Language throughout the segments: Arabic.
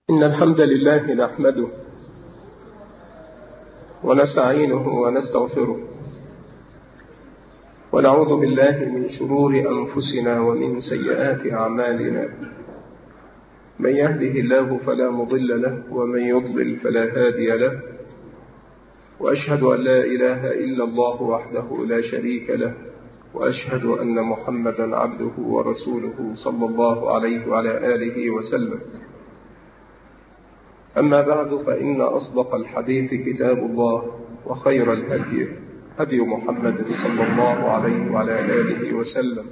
إن الحمد لله نحمده ونستعينه ونستغفره ونعوذ بالله من شرور أنفسنا ومن سيئات أعمالنا. من يهده الله فلا مضل له ومن يضلل فلا هادي له، وأشهد أن لا إله إلا الله وحده لا شريك له، وأشهد أن محمدا عبده ورسوله صلى الله عليه وعلى آله وسلم. أما بعد، فإن أصدق الحديث كتاب الله، وخير الهدي هدي محمد صلى الله عليه وعلى آله وسلم،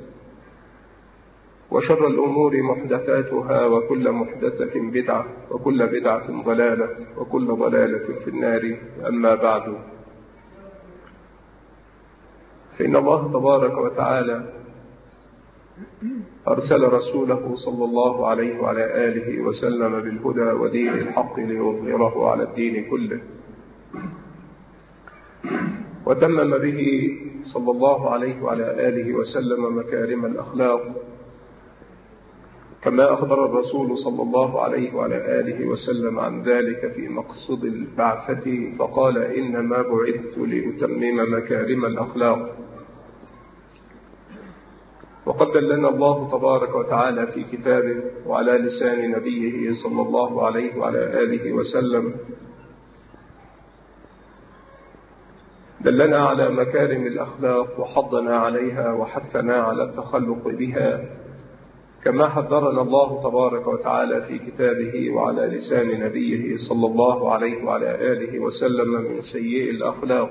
وشر الأمور محدثاتها، وكل محدثة بدعة، وكل بدعة ضلالة، وكل ضلالة في النار. أما بعد، فإن الله تبارك وتعالى أرسل رسوله صلى الله عليه وعلى آله وسلم بالهدى ودين الحق ليظهره على الدين كله، وتمم به صلى الله عليه وعلى آله وسلم مكارم الأخلاق، كما أخبر الرسول صلى الله عليه وعلى آله وسلم عن ذلك في مقصد البعثة، فقال: إنما بعثت لأتمم مكارم الأخلاق. وقد دلنا الله تبارك وتعالى في كتابه وعلى لسان نبيه صلى الله عليه وعلى آله وسلم، دلنا على مكارم الأخلاق وحضنا عليها وحثنا على التخلق بها، كما حذرنا الله تبارك وتعالى في كتابه وعلى لسان نبيه صلى الله عليه وعلى آله وسلم من سيئ الأخلاق.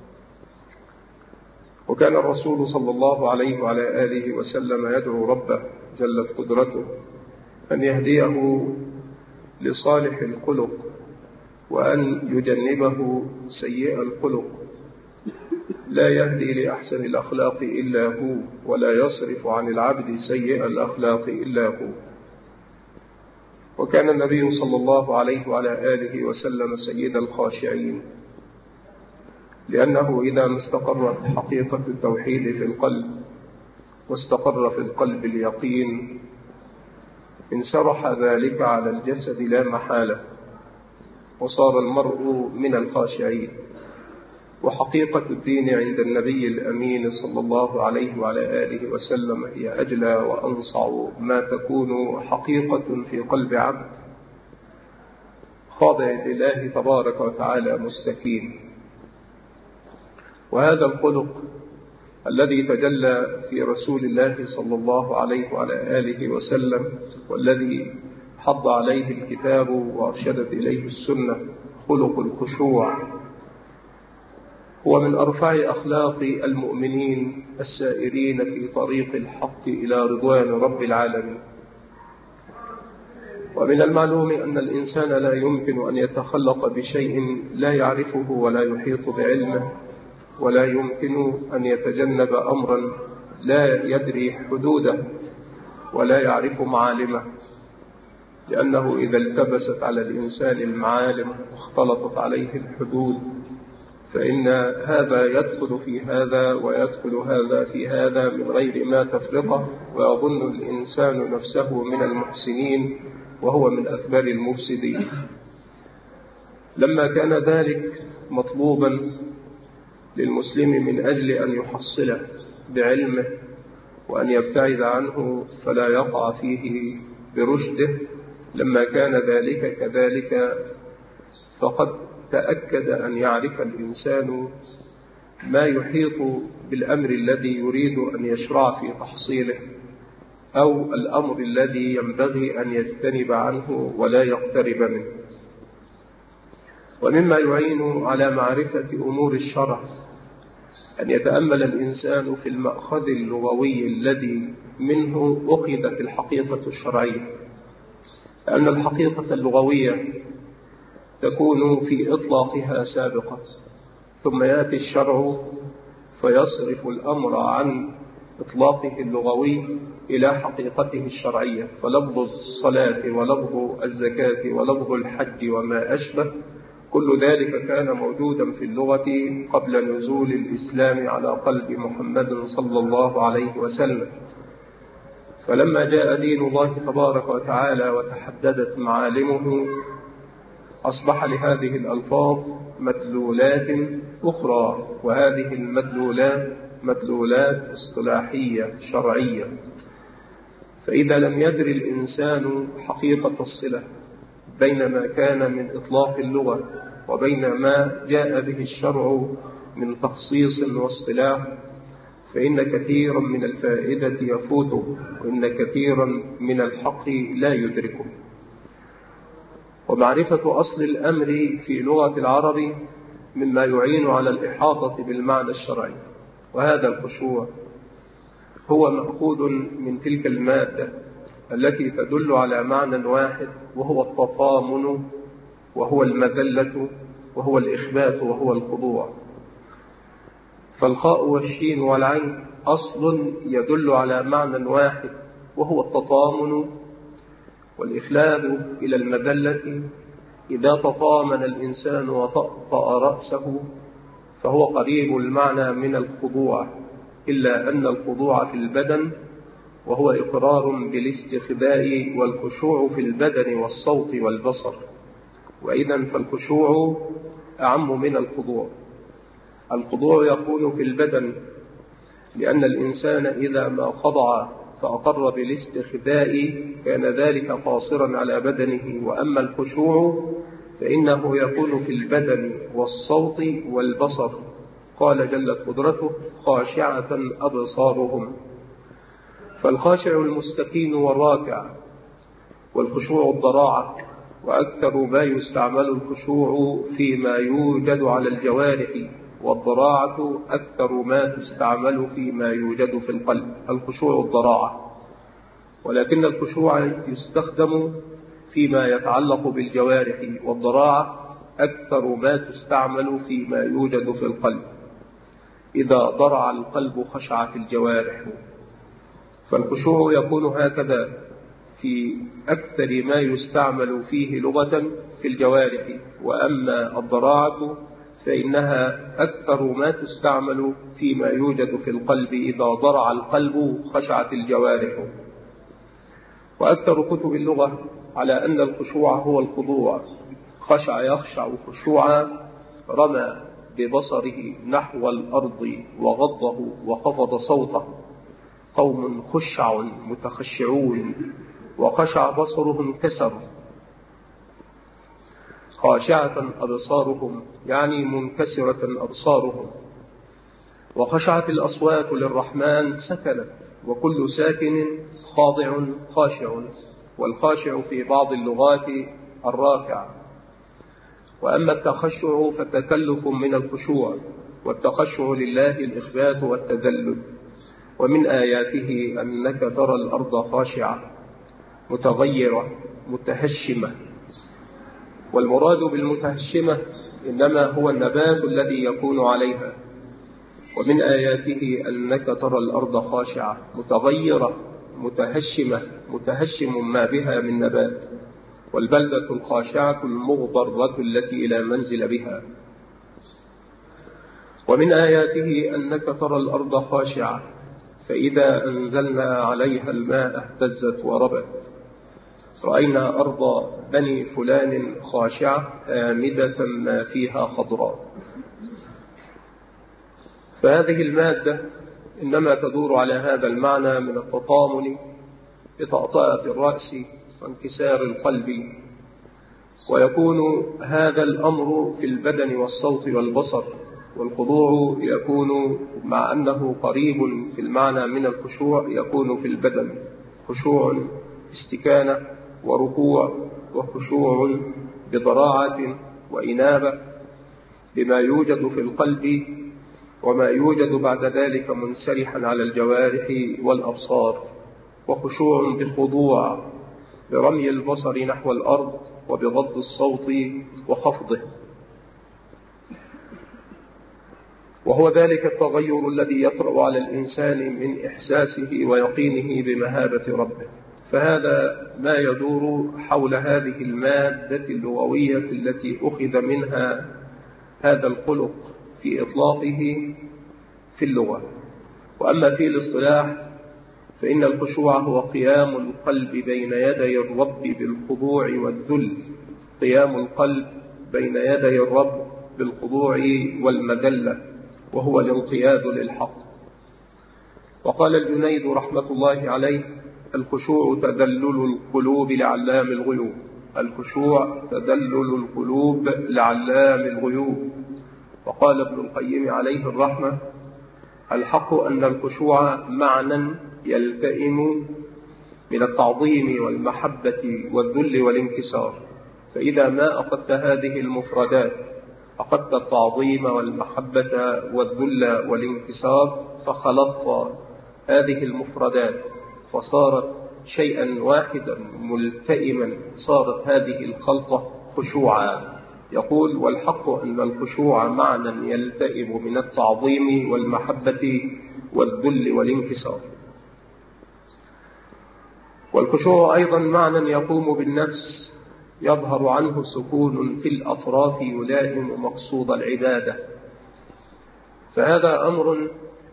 وكان الرسول صلى الله عليه وعلى آله وسلم يدعو ربه جلت قدرته أن يهديه لصالح الخلق، وأن يجنبه سيئ الخلق. لا يهدي لأحسن الأخلاق إلا هو، ولا يصرف عن العبد سيئ الأخلاق إلا هو. وكان النبي صلى الله عليه وعلى آله وسلم سيد الخاشعين، لأنه إذا ما استقرت حقيقة التوحيد في القلب، واستقر في القلب اليقين، انسرح ذلك على الجسد لا محالة، وصار المرء من الخاشعين. وحقيقة الدين عند النبي الأمين صلى الله عليه وعلى آله وسلم هي أجلى وأنصع ما تكون حقيقة في قلب عبد خاضع لله تبارك وتعالى مستكين. وهذا الخلق الذي تجلى في رسول الله صلى الله عليه وعلى آله وسلم، والذي حض عليه الكتاب وأرشدت إليه السنة، خلق الخشوع، هو من أرفع أخلاق المؤمنين السائرين في طريق الحق إلى رضوان رب العالمين. ومن المعلوم أن الإنسان لا يمكن أن يتخلق بشيء لا يعرفه ولا يحيط بعلمه، ولا يمكن أن يتجنب أمرا لا يدري حدوده ولا يعرف معالمه، لأنه إذا التبست على الإنسان المعالم واختلطت عليه الحدود، فإن هذا يدخل في هذا ويدخل هذا في هذا من غير ما تفرقه، ويظن الإنسان نفسه من المحسنين وهو من أكبر المفسدين. لما كان ذلك مطلوبا للمسلم من أجل أن يحصله بعلمه وأن يبتعد عنه فلا يقع فيه برشده، لما كان ذلك كذلك، فقد تأكد أن يعرف الإنسان ما يحيط بالأمر الذي يريد أن يشرع في تحصيله، أو الأمر الذي ينبغي أن يجتنب عنه ولا يقترب منه. ومما يعين على معرفة أمور الشرع أن يتأمل الإنسان في المأخذ اللغوي الذي منه أخذت الحقيقة الشرعية، لأن الحقيقة اللغوية تكون في إطلاقها سابقة، ثم يأتي الشرع فيصرف الأمر عن إطلاقه اللغوي إلى حقيقته الشرعية. فلفظ الصلاة ولفظ الزكاة ولفظ الحج وما أشبه، كل ذلك كان موجودا في اللغة قبل نزول الإسلام على قلب محمد صلى الله عليه وسلم. فلما جاء دين الله تبارك وتعالى وتحددت معالمه أصبح لهذه الألفاظ مدلولات أخرى، وهذه المدلولات مدلولات اصطلاحية شرعية. فإذا لم يدر الإنسان حقيقة الصلة بين ما كان من إطلاق اللغة وبين ما جاء به الشرع من تخصيص واصطلاح، فإن كثيرا من الفائدة يفوته، وإن كثيرا من الحق لا يدركه. ومعرفة أصل الأمر في لغة العرب مما يعين على الإحاطة بالمعنى الشرعي، وهذا الخشوع هو مأخوذ من تلك المادة التي تدل على معنى واحد، وهو التطامن، وهو المذلة، وهو الإخبات، وهو الخضوع. فالخاء والشين والعين أصل يدل على معنى واحد، وهو التطامن والإخلاد إلى المذلة. إذا تطامن الإنسان وطأطأ رأسه فهو قريب المعنى من الخضوع، إلا أن الخضوع في البدن وهو إقرار بالاستخباء، والخشوع في البدن والصوت والبصر. وإذن فالخشوع أعم من الخضوع. الخضوع يكون في البدن لأن الإنسان إذا ما خضع فأقر بالاستخباء كان ذلك قاصرا على بدنه. وأما الخشوع فإنه يكون في البدن والصوت والبصر. قال جلت قدرته: خاشعة أبصارهم. فالخاشع المستكين والراكع، والخشوع الضراعة. وأكثر ما يستعمل الخشوع فيما يوجد على الجوارح، والضراعة أكثر ما تستعمل فيما يوجد في القلب. الخشوع الضراعة، ولكن الخشوع يستخدم فيما يتعلق بالجوارح، والضراعة أكثر ما تستعمل فيما يوجد في القلب. إذا ضرع القلب خشعت الجوارح. فالخشوع يكون هكذا في أكثر ما يستعمل فيه لغة في الجوارح، وأما الضراعة فإنها أكثر ما تستعمل فيما يوجد في القلب. إذا ضرع القلب خشعت الجوارح. وأكثر كتب اللغة على أن الخشوع هو الخضوع. خشع يخشع خشوعا، رمى ببصره نحو الأرض وغضه وخفض صوته. قوم خشع متخشعون، وخشع بصرهم كسر. خاشعة أبصارهم يعني منكسرة أبصارهم. وخشعت الأصوات للرحمن سكنت، وكل ساكن خاضع خاشع. والخاشع في بعض اللغات الراكع. وأما التخشع فتكلف من الخشوع، والتخشع لله الإخبات والتذلل. ومن آياته أنك ترى الأرض خاشعة متغيرة متهشمة. والمراد بالمتهشمة إنما هو النبات الذي يكون عليها. ومن آياته أنك ترى الأرض خاشعة متغيرة متهشمة، متهشم ما بها من نبات. والبلدة الخاشعة المغبرة التي لا منزل بها. ومن آياته أنك ترى الأرض خاشعة فإذا أنزلنا عليها الماء اهتزت وربت. رأينا أرض بني فلان خاشعة آمدة ما فيها خضراء. فهذه المادة إنما تدور على هذا المعنى من التطامن بطأطأة الرأس وانكسار القلب. ويكون هذا الأمر في البدن والصوت والبصر. والخضوع يكون مع أنه قريب في المعنى من الخشوع يكون في البدن. خشوع استكانة وركوع، وخشوع بضراعة وإنابة بما يوجد في القلب، وما يوجد بعد ذلك منسرحا على الجوارح والأبصار. وخشوع بخضوع برمي البصر نحو الأرض وبغض الصوت وخفضه. وهو ذلك التغير الذي يطرأ على الإنسان من إحساسه ويقينه بمهابة ربه. فهذا ما يدور حول هذه المادة اللغوية التي أخذ منها هذا الخلق في إطلاقه في اللغة. وأما في الاصطلاح فإن الخشوع هو قيام القلب بين يدي الرب بالخضوع والذل، قيام القلب بين يدي الرب بالخضوع والمذلة، وهو الانقياد للحق. وقال الجنيد رحمة الله عليه: الخشوع تدلل القلوب لعلام الغيوب. الخشوع تدلل القلوب لعلام الغيوب. وقال ابن القيم عليه الرحمة: الحق أن الخشوع معنى يلتئم من التعظيم والمحبة والذل والانكسار، فإذا ما أخذت هذه المفردات، أخذت التعظيم والمحبة والذل والانكسار، فخلطت هذه المفردات فصارت شيئا واحدا ملتئما، صارت هذه الخلطة خشوعا. يقول: والحق أن الخشوع معنى يلتئم من التعظيم والمحبة والذل والانكسار. والخشوع أيضا معنى يقوم بالنفس، يظهر عنه سكون في الأطراف يلائم مقصود العبادة. فهذا أمر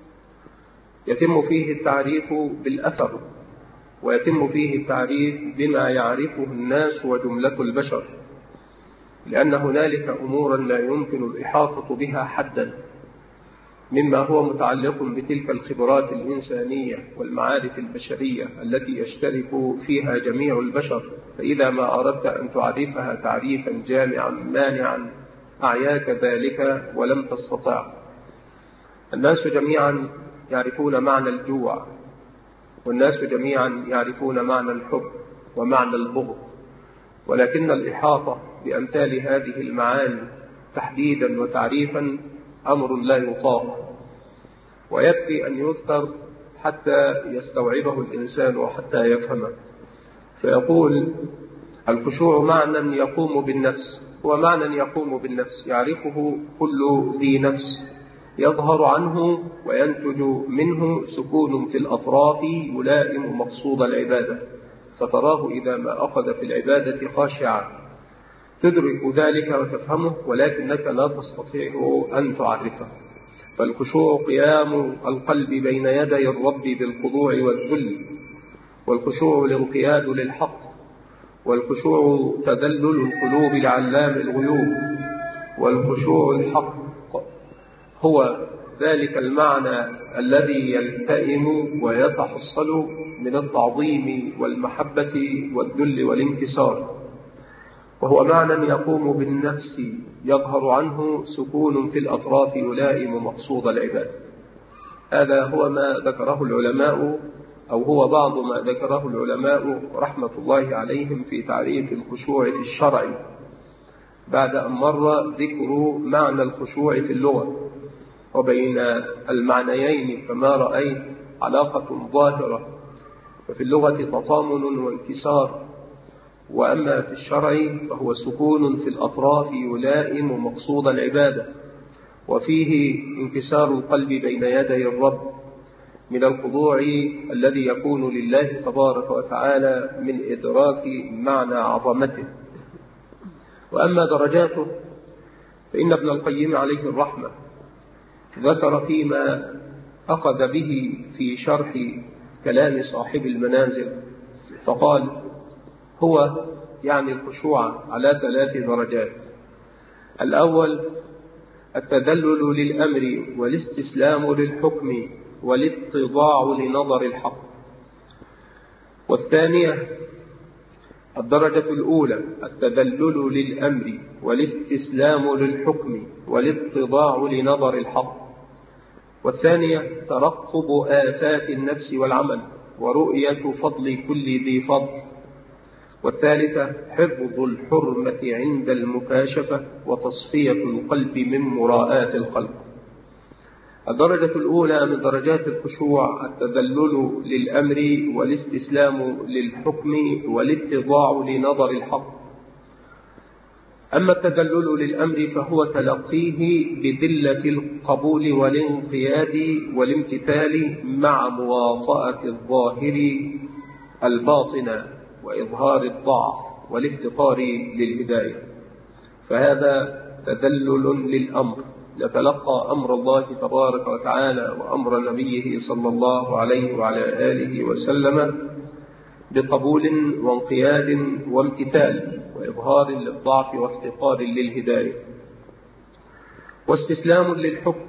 يتم فيه التعريف بالأثر، ويتم فيه التعريف بما يعرفه الناس وجملة البشر، لأن هنالك أمورا لا يمكن الإحاطة بها حدا، مما هو متعلق بتلك الخبرات الإنسانية والمعارف البشرية التي يشترك فيها جميع البشر. فإذا ما أردت أن تعرفها تعريفا جامعا مانعا أعياك ذلك ولم تستطع. الناس جميعا يعرفون معنى الجوع، والناس جميعا يعرفون معنى الحب ومعنى البغض، ولكن الإحاطة بأمثال هذه المعاني تحديدا وتعريفا أمر لا يطاق، ويكفي أن يذكر حتى يستوعبه الإنسان وحتى يفهمه. فيقول: الخشوع معنى يقوم بالنفس، ومعنى يقوم بالنفس يعرفه كل ذي نفس، يظهر عنه وينتج منه سكون في الأطراف يلائم مقصود العبادة، فتراه إذا ما أخذ في العبادة خاشعا، تدرك ذلك وتفهمه، ولكنك لا تستطيع أن تعرفه. فالخشوع قيام القلب بين يدي الرب بالخضوع والذل، والخشوع الانقياد للحق، والخشوع تذلل القلوب لعلام الغيوب، والخشوع الحق هو ذلك المعنى الذي يلتئم ويتحصل من التعظيم والمحبة والذل والانكسار، وهو معنى يقوم بالنفس، يظهر عنه سكون في الأطراف يلائم مقصود العبادة. هذا هو ما ذكره العلماء، أو هو بعض ما ذكره العلماء رحمة الله عليهم في تعريف الخشوع في الشرع، بعد أن مر ذكر معنى الخشوع في اللغة. وبين المعنيين كما رأيت علاقة ظاهرة، ففي اللغة تطامن وانكسار، وأما في الشرع فهو سكون في الأطراف يلائم مقصود العبادة، وفيه انكسار القلب بين يدي الرب من الخضوع الذي يكون لله تبارك وتعالى من إدراك معنى عظمته. وأما درجاته فإن ابن القيم عليه الرحمة ذكر فيما أخذ به في شرح كلام صاحب المنازل، فقال: هو يعني الخشوع على 3 درجات. الأول التذلل للأمر والاستسلام للحكم والاتضاع لنظر الحق. والثانية الدرجة الأولى التذلل للأمر والاستسلام للحكم والاتضاع لنظر الحق. والثانية ترقب آفات النفس والعمل ورؤية فضل كل ذي فضل. والثالثة حفظ الحرمة عند المكاشفة وتصفية القلب من مراءات الخلق. الدرجة الأولى من درجات الخشوع التذلل للأمر والاستسلام للحكم والاتضاع لنظر الحق. أما التذلل للأمر فهو تلقيه بذلة القبول والانقياد والامتثال مع مواطأة الظاهر الباطن وإظهار الضعف والافتقار للهداية، فهذا تذلل للأمر نتلقى أمر الله تبارك وتعالى وأمر نبيه صلى الله عليه وعلى آله وسلم بقبول وانقياد وامتثال وإظهار للضعف وافتقار للهداية واستسلام للحكم.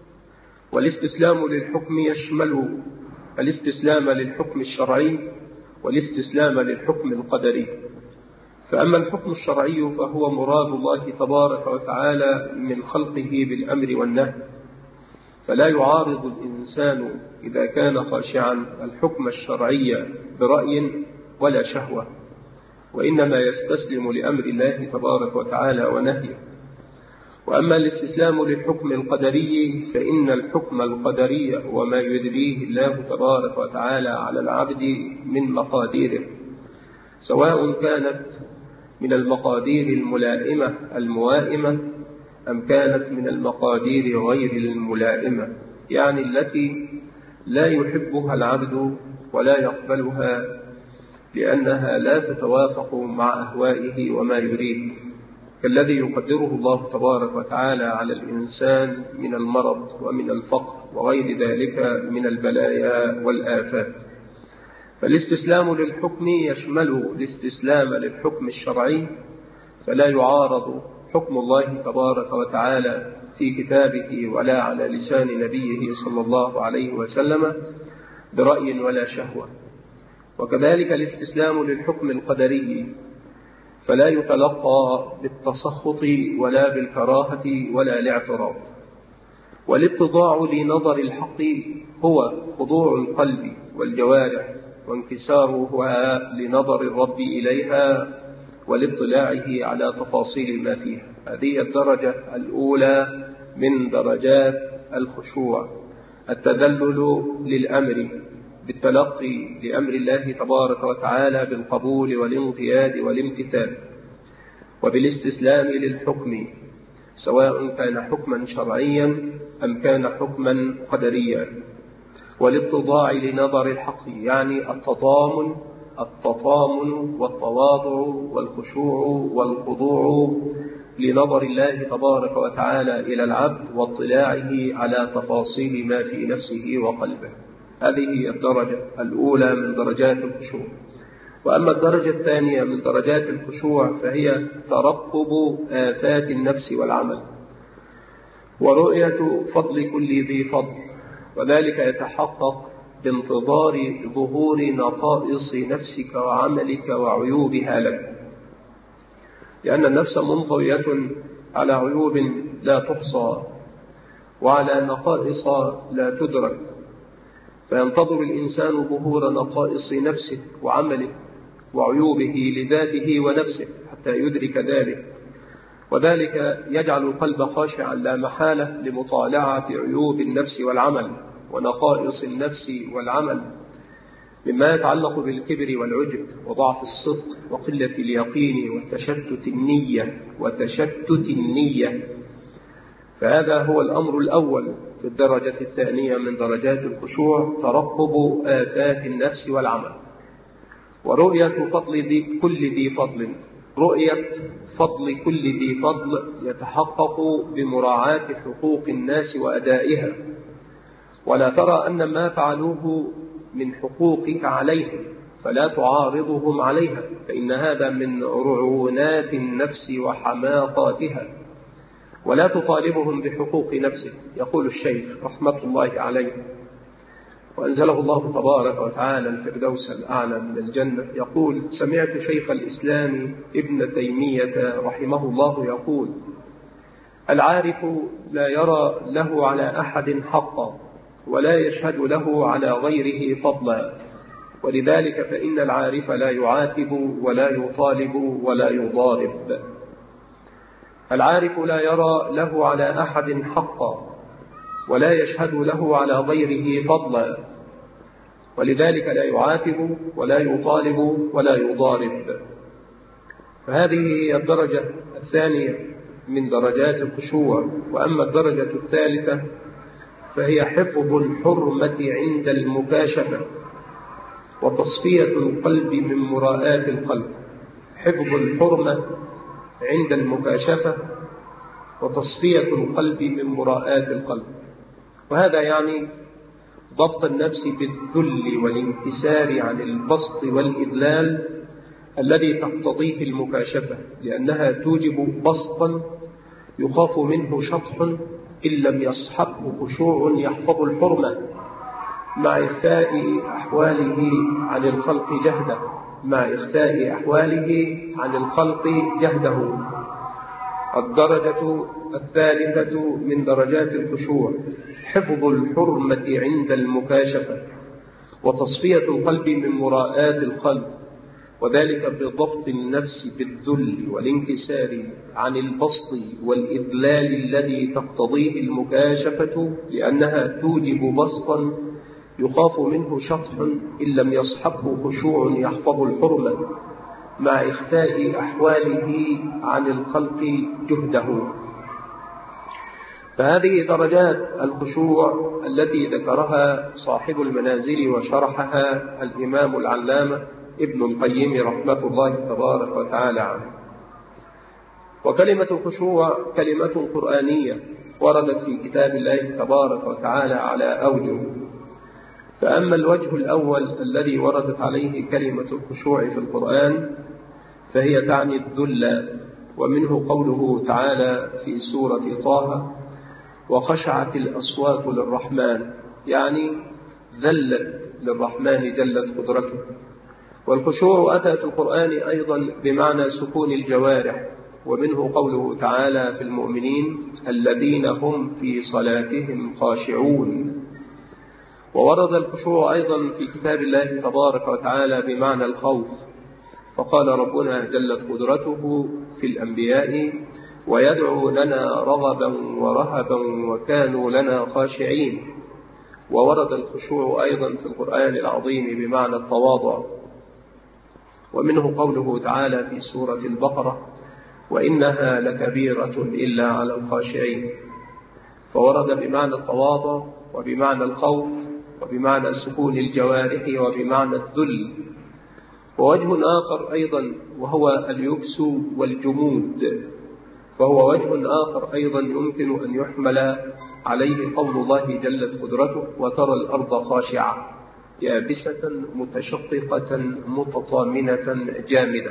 والاستسلام للحكم يشمل الاستسلام للحكم الشرعي والاستسلام للحكم القدري. فأما الحكم الشرعي فهو مراد الله تبارك وتعالى من خلقه بالأمر والنهي، فلا يعارض الإنسان إذا كان خاشعا الحكم الشرعي برأي ولا شهوة، وإنما يستسلم لأمر الله تبارك وتعالى ونهيه. وأما الاستسلام للحكم القدري فإن الحكم القدري وما يجريه الله تبارك وتعالى على العبد من مقاديره، سواء كانت من المقادير الملائمة الموائمة أم كانت من المقادير غير الملائمة، يعني التي لا يحبها العبد ولا يقبلها لأنها لا تتوافق مع أهوائه وما يريد، كالذي يقدره الله تبارك وتعالى على الإنسان من المرض ومن الفقر وغير ذلك من البلايا والآفات. فالاستسلام للحكم يشمل الاستسلام للحكم الشرعي، فلا يعارض حكم الله تبارك وتعالى في كتابه ولا على لسان نبيه صلى الله عليه وسلم برأي ولا شهوة. وكذلك الاستسلام للحكم القدري فلا يتلقى بالتسخط ولا بالكراهة ولا الاعتراض. والاتضاع لنظر الحق هو خضوع القلب والجوارح وانكسارها لنظر الرب إليها والاطلاعه على تفاصيل ما فيها. هذه الدرجة الأولى من درجات الخشوع، التذلل للأمر بالتلقي لأمر الله تبارك وتعالى بالقبول والانقياد والامتثال، وبالاستسلام للحكم سواء كان حكما شرعيا أم كان حكما قدريا، والاتضاع لنظر الحق يعني التضامن والتواضع والخشوع والخضوع لنظر الله تبارك وتعالى إلى العبد واطلاعه على تفاصيل ما في نفسه وقلبه. هذه الدرجة الأولى من درجات الخشوع. وأما الدرجة الثانية من درجات الخشوع فهي ترقب آفات النفس والعمل ورؤية فضل كل ذي فضل، وذلك يتحقق بانتظار ظهور نقائص نفسك وعملك وعيوبها لك، لأن النفس منطوية على عيوب لا تحصى وعلى نقائص لا تدرك، فينتظر الإنسان ظهور نقائص نفسه وعمله وعيوبه لذاته ونفسه حتى يدرك ذلك، وذلك يجعل القلب خاشعا لا محالة لمطالعة عيوب النفس والعمل ونقائص النفس والعمل مما يتعلق بالكبر والعجب وضعف الصدق وقلة اليقين وتشتت النية. فهذا هو الأمر الأول في الدرجة الثانية من درجات الخشوع، ترقب آفات النفس والعمل ورؤية فضل كل ذي فضل. رؤية فضل كل ذي فضل يتحقق بمراعاة حقوق الناس وأدائها، ولا ترى أن ما فعلوه من حقوقك عليهم فلا تعارضهم عليها، فإن هذا من رعونات النفس وحماقاتها، ولا تطالبهم بحقوق نفسك. يقول الشيخ رحمة الله عليه وأنزله الله تبارك وتعالى الفردوس الأعلى من الجنة، يقول: سمعت شيخ الإسلام ابن تيمية رحمه الله يقول: العارف لا يرى له على أحد حقا ولا يشهد له على غيره فضلا، ولذلك فإن العارف لا يعاتب ولا يطالب ولا يضارب. العارف لا يرى له على أحد حقا ولا يشهد له على غيره فضلا، ولذلك لا يعاتب ولا يطالب ولا يضارب. فهذه هي الدرجة الثانية من درجات الخشوع. وأما الدرجة الثالثة فهي حفظ الحرمة عند المكاشفة وتصفية القلب من مراءات القلب. حفظ الحرمة عند المكاشفة وتصفية القلب من مراءات القلب. وهذا يعني ضبط النفس بالذل والانكسار عن البسط والإذلال الذي تقتضيه المكاشفة، لأنها توجب بسطا يخاف منه شطح إن لم يصحبه خشوع يحفظ الحرمة، مع إخفاء أحواله عن الخلق جهده، الدرجة الثالثة من درجات الخشوع حفظ الحرمة عند المكاشفة، وتصفية القلب من مراءات الخلق، وذلك بضبط النفس بالذل والانكسار عن البسط والإذلال الذي تقتضيه المكاشفة، لأنها توجب بسطا يخاف منه شطح إن لم يصحبه خشوع يحفظ الحرمة، مع إخفاء أحواله عن الخلق جهده. فهذه درجات الخشوع التي ذكرها صاحب المنازل وشرحها الإمام العلامة ابن القيم رحمة الله تبارك وتعالى عنه. وكلمة الخشوع كلمة قرآنية وردت في كتاب الله تبارك وتعالى على أوجه. فأما الوجه الأول الذي وردت عليه كلمة الخشوع في القرآن فهي تعني الذل، ومنه قوله تعالى في سورة طه: وخشعت الأصوات للرحمن، يعني ذلت للرحمن جلت قدرته. والخشوع أتى في القرآن أيضا بمعنى سكون الجوارح، ومنه قوله تعالى في المؤمنين: الذين هم في صلاتهم خاشعون. وورد الخشوع أيضا في كتاب الله تبارك وتعالى بمعنى الخوف، فقال ربنا جلت قدرته في الأنبياء: ويدعوننا رغبا ورهبا وكانوا لنا خاشعين. وورد الخشوع أيضا في القرآن العظيم بمعنى التواضع، ومنه قوله تعالى في سورة البقرة: وإنها لكبيرة إلا على الخاشعين. فورد بمعنى التواضع وبمعنى الخوف وبمعنى سكون الجوارح وبمعنى الذل. ووجه آخر أيضا وهو اليبس والجمود، فهو وجه آخر أيضا يمكن أن يحمل عليه قول الله جلت قدرته: وترى الأرض خاشعة يابسة متشققة متطامنة جامدة.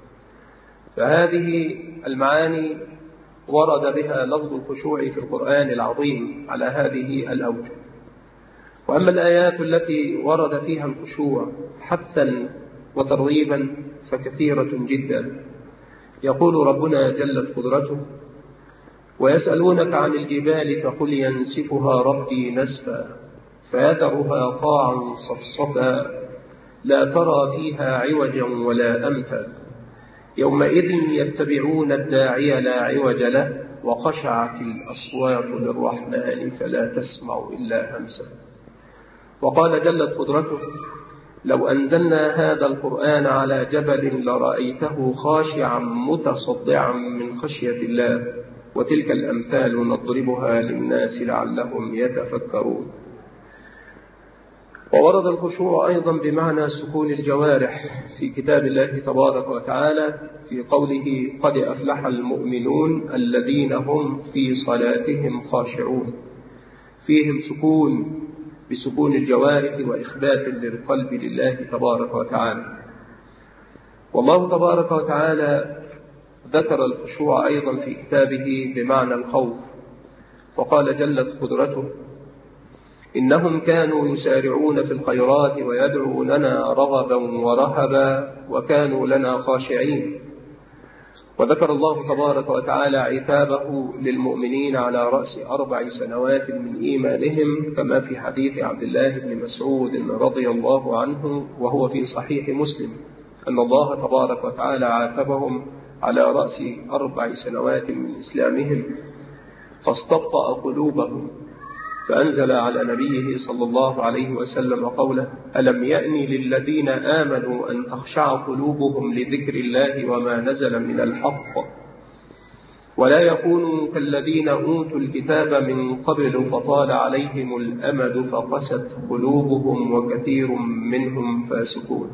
فهذه المعاني ورد بها لفظ الخشوع في القرآن العظيم على هذه الأوجه. وأما الآيات التي ورد فيها الخشوع حثا وترغيبا فكثيرة جدا. يقول ربنا جلت قدرته: ويسألونك عن الجبال فقل ينسفها ربي نسفا فيذرها قاعا صفصفا لا ترى فيها عوجا ولا أمتا يومئذ يتبعون الداعي لا عوج له وخشعت الأصوات للرحمن فلا تسمع إلا همسا. وقال جلت قدرته: لو أنزلنا هذا القرآن على جبل لرأيته خاشعا متصدعا من خشية الله وتلك الأمثال نضربها للناس لعلهم يتفكرون. وورد الخشوع أيضا بمعنى سكون الجوارح في كتاب الله تبارك وتعالى في قوله: قد أفلح المؤمنون الذين هم في صلاتهم خاشعون. فيهم سكون بسكون الجوارح وإخبات للقلب لله تبارك وتعالى. والله تبارك وتعالى ذكر الخشوع أيضا في كتابه بمعنى الخوف، فقال جلت قدرته: إنهم كانوا يسارعون في الخيرات ويدعوننا رغبا ورهبا وكانوا لنا خاشعين. وذكر الله تبارك وتعالى عتابه للمؤمنين على رأس 4 سنوات من إيمانهم، كما في حديث عبد الله بن مسعود رضي الله عنه وهو في صحيح مسلم أن الله تبارك وتعالى عاتبهم على رأس 4 سنوات من إسلامهم فاستبطأ قلوبهم، فأنزل على نبيه صلى الله عليه وسلم قوله: ألم يأن للذين آمنوا أن تخشع قلوبهم لذكر الله وما نزل من الحق ولا يكونوا كالذين أوتوا الكتاب من قبل فطال عليهم الأمد فقست قلوبهم وكثير منهم فاسقون.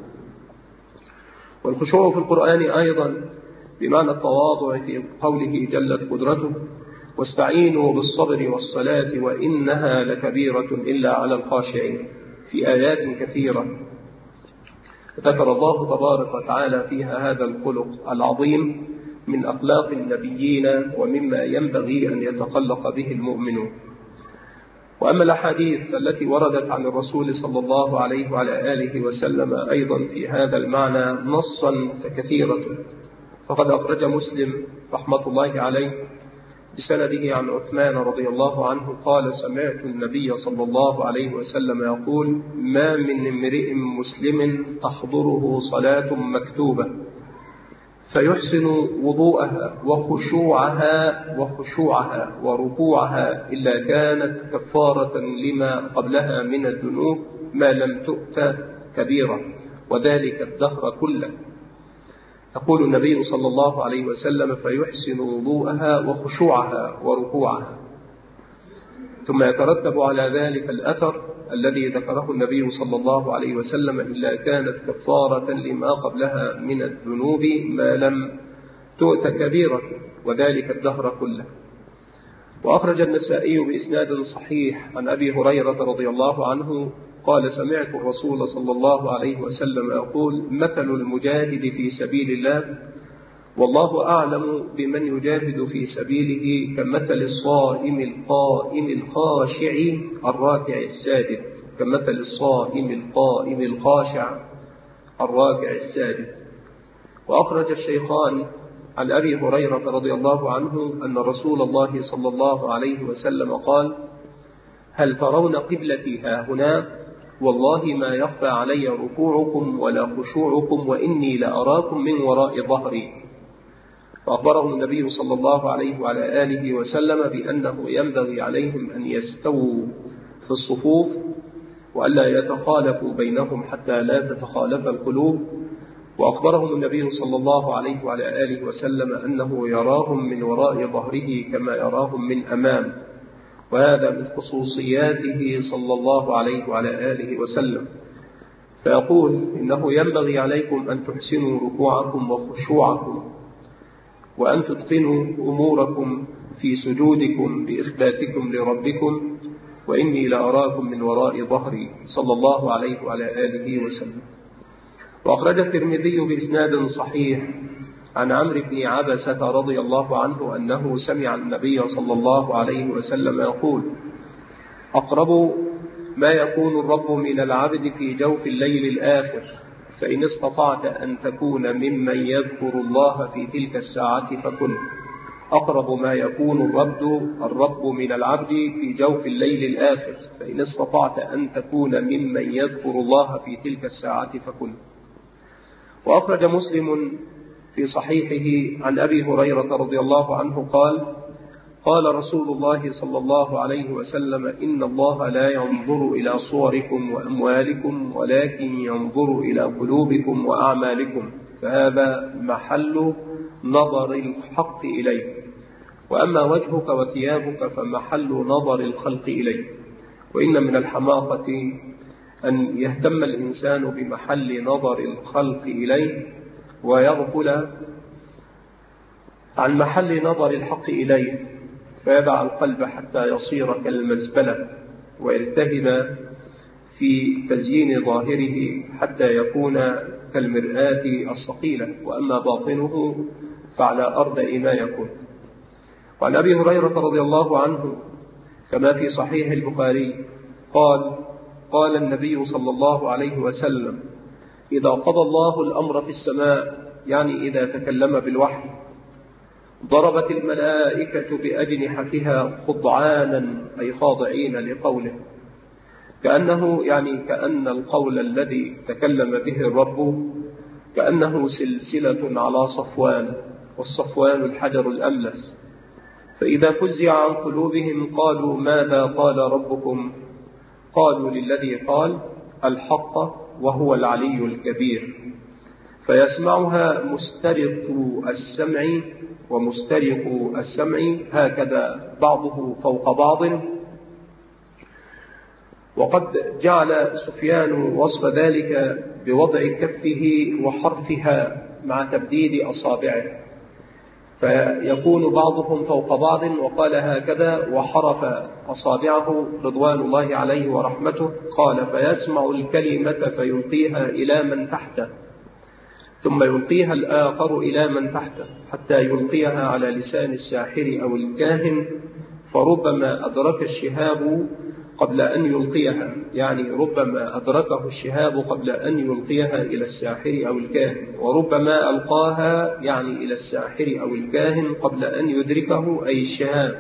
والخشوع في القرآن أيضا بمعنى التواضع في قوله جلت قدرته: واستعينوا بالصبر والصلاة وإنها لكبيرة إلا على الخاشعين، في آيات كثيرة ذكر الله تبارك وتعالى فيها هذا الخلق العظيم من أخلاق النبيين ومما ينبغي أن يتخلق به المؤمنون. وأما الأحاديث التي وردت عن الرسول صلى الله عليه وعلى آله وسلم أيضا في هذا المعنى نصا فكثيرة، فقد أخرج مسلم رحمة الله عليه بسنده عن عثمان رضي الله عنه قال: سمعت النبي صلى الله عليه وسلم يقول: ما من امرئ مسلم تحضره صلاة مكتوبة فيحسن وضوءها وخشوعها وركوعها إلا كانت كفارة لما قبلها من الذنوب ما لم تؤت كبيرة، وذلك الدهر كله. يقول النبي صلى الله عليه وسلم: فيحسن وضوءها وخشوعها وركوعها. ثم يترتب على ذلك الأثر الذي ذكره النبي صلى الله عليه وسلم: إلا كانت كفارة لما قبلها من الذنوب ما لم تؤت كبيرة، وذلك الدهر كله. وأخرج النسائي بإسناد صحيح عن أبي هريرة رضي الله عنه قال: سمعت الرسول صلى الله عليه وسلم يقول: مثل المجاهد في سبيل الله والله أعلم بمن يجاهد في سبيله كمثل الصائم القائم الخاشع الراكع الساجد، كمثل الصائم القائم الخاشع الراكع الساجد. وأخرج الشيخان عن أبي هريرة رضي الله عنه أن رسول الله صلى الله عليه وسلم قال: هل ترون قبلتي هاهنا؟ والله ما يخفى علي ركوعكم ولا خشوعكم وإني لأراكم من وراء ظهري. فأخبرهم النبي صلى الله عليه وعلى آله وسلم بأنه ينبغي عليهم أن يستووا في الصفوف وألا يتخالفوا بينهم حتى لا تتخالف القلوب. وأخبرهم النبي صلى الله عليه وعلى آله وسلم أنه يراهم من وراء ظهره كما يراهم من أمام، وهذا من خصوصياته صلى الله عليه وعلى آله وسلم. فيقول: إنه ينبغي عليكم أن تحسنوا ركوعكم وخشوعكم وأن تتقنوا أموركم في سجودكم بإخباتكم لربكم وإني لأراكم من وراء ظهري صلى الله عليه وعلى آله وسلم. وأخرج الترمذي بإسناد صحيح عن عمرو بن عبسة رضي الله عنه أنه سمع النبي صلى الله عليه وسلم يقول: أقرب ما يكون الرب من العبد في جوف الليل الآخر، فإن استطعت أن تكون ممن يذكر الله في تلك الساعة فكن. أقرب ما يكون الرب من العبد في جوف الليل الآخر، فإن استطعت أن تكون ممن يذكر الله في تلك الساعة فكن. وأخرج مسلم في صحيحه عن أبي هريرة رضي الله عنه قال: قال رسول الله صلى الله عليه وسلم: إن الله لا ينظر إلى صوركم وأموالكم ولكن ينظر إلى قلوبكم وأعمالكم، فهذا محل نظر الحق إليك، وأما وجهك وثيابك فمحل نظر الخلق إليك. وإن من الحماقة أن يهتم الإنسان بمحل نظر الخلق إليه ويغفل عن محل نظر الحق إليه، فيدع القلب حتى يصير كالمزبلة ويلتهب في تزيين ظاهره حتى يكون كالمرآة الصقيلة، وأما باطنه فعلى أردأ ما يكون. وعن أبي هريرة رضي الله عنه كما في صحيح البخاري قال النبي صلى الله عليه وسلم: إذا قضى الله الأمر في السماء، يعني إذا تكلم بالوحي، ضربت الملائكة بأجنحتها خضعانا أي خاضعين لقوله، كأن القول الذي تكلم به الرب كأنه سلسلة على صفوان، والصفوان الحجر الأملس. فإذا فزع عن قلوبهم قالوا: ماذا قال ربكم؟ قالوا: للذي قال الحق وهو العلي الكبير. فيسمعها مسترق السمع ومسترق السمع هكذا بعضه فوق بعض. وقد جعل سفيان وصف ذلك بوضع كفه وحرفها مع تبديد أصابعه، فيكون بعضهم فوق بعض، وقال هكذا وحرف أصابعه رضوان الله عليه ورحمته. قال فيسمع الكلمة فيلقيها إلى من تحته، ثم يلقيها الآخر إلى من تحته، حتى يلقيها على لسان الساحر أو الكاهن، فربما أدرك الشهاب قبل أن يلقيها، يعني ربما أدركه الشهاب قبل أن يلقيها إلى الساحر أو الكاهن، وربما ألقاها يعني إلى الساحر أو الكاهن قبل أن يدركه أي الشهاب،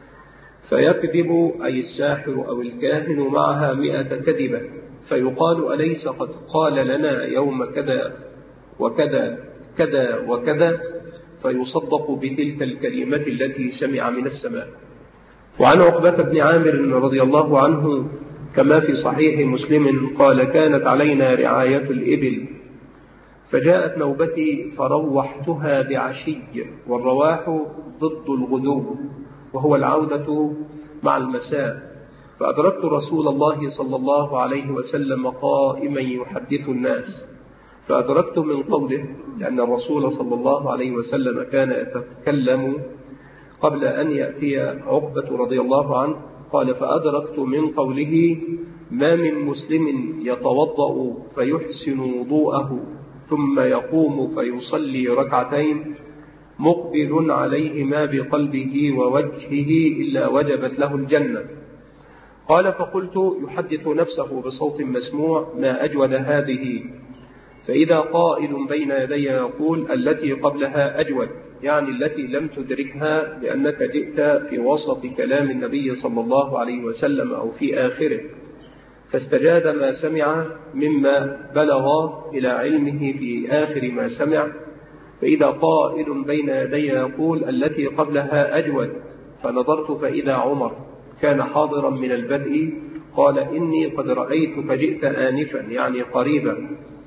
فيكذب أي الساحر أو الكاهن معها 100 كذبة، فيقال أليس قد قال لنا يوم كذا وكذا كذا وكذا، فيصدق بتلك الكلمة التي سمع من السماء. وعن عقبة بن عامر رضي الله عنه كما في صحيح مسلم قال كانت علينا رعاية الإبل، فجاءت نوبتي فروحتها بعشي، والرواح ضد الغدو وهو العودة مع المساء، فأدركت رسول الله صلى الله عليه وسلم قائما يحدث الناس، فأدركت من قوله، لأن الرسول صلى الله عليه وسلم كان يتكلم قبل أن يأتي عقبة رضي الله عنه، قال فأدركت من قوله ما من مسلم يتوضأ فيحسن وضوءه ثم يقوم فيصلي ركعتين مقبل عليهما بقلبه ووجهه إلا وجبت له الجنة. قال فقلت يحدث نفسه بصوت مسموع ما أجود هذه، فإذا قائل بين يدي يقول التي قبلها أجود، يعني التي لم تدركها لأنك جئت في وسط كلام النبي صلى الله عليه وسلم أو في آخره، فاستجاد ما سمع مما بلغ إلى علمه في آخر ما سمع. فإذا قائل بين يدي يقول التي قبلها أجود، فنظرت فإذا عمر كان حاضرا من البدء، قال إني قد رأيتك جئت آنفا يعني قريبا.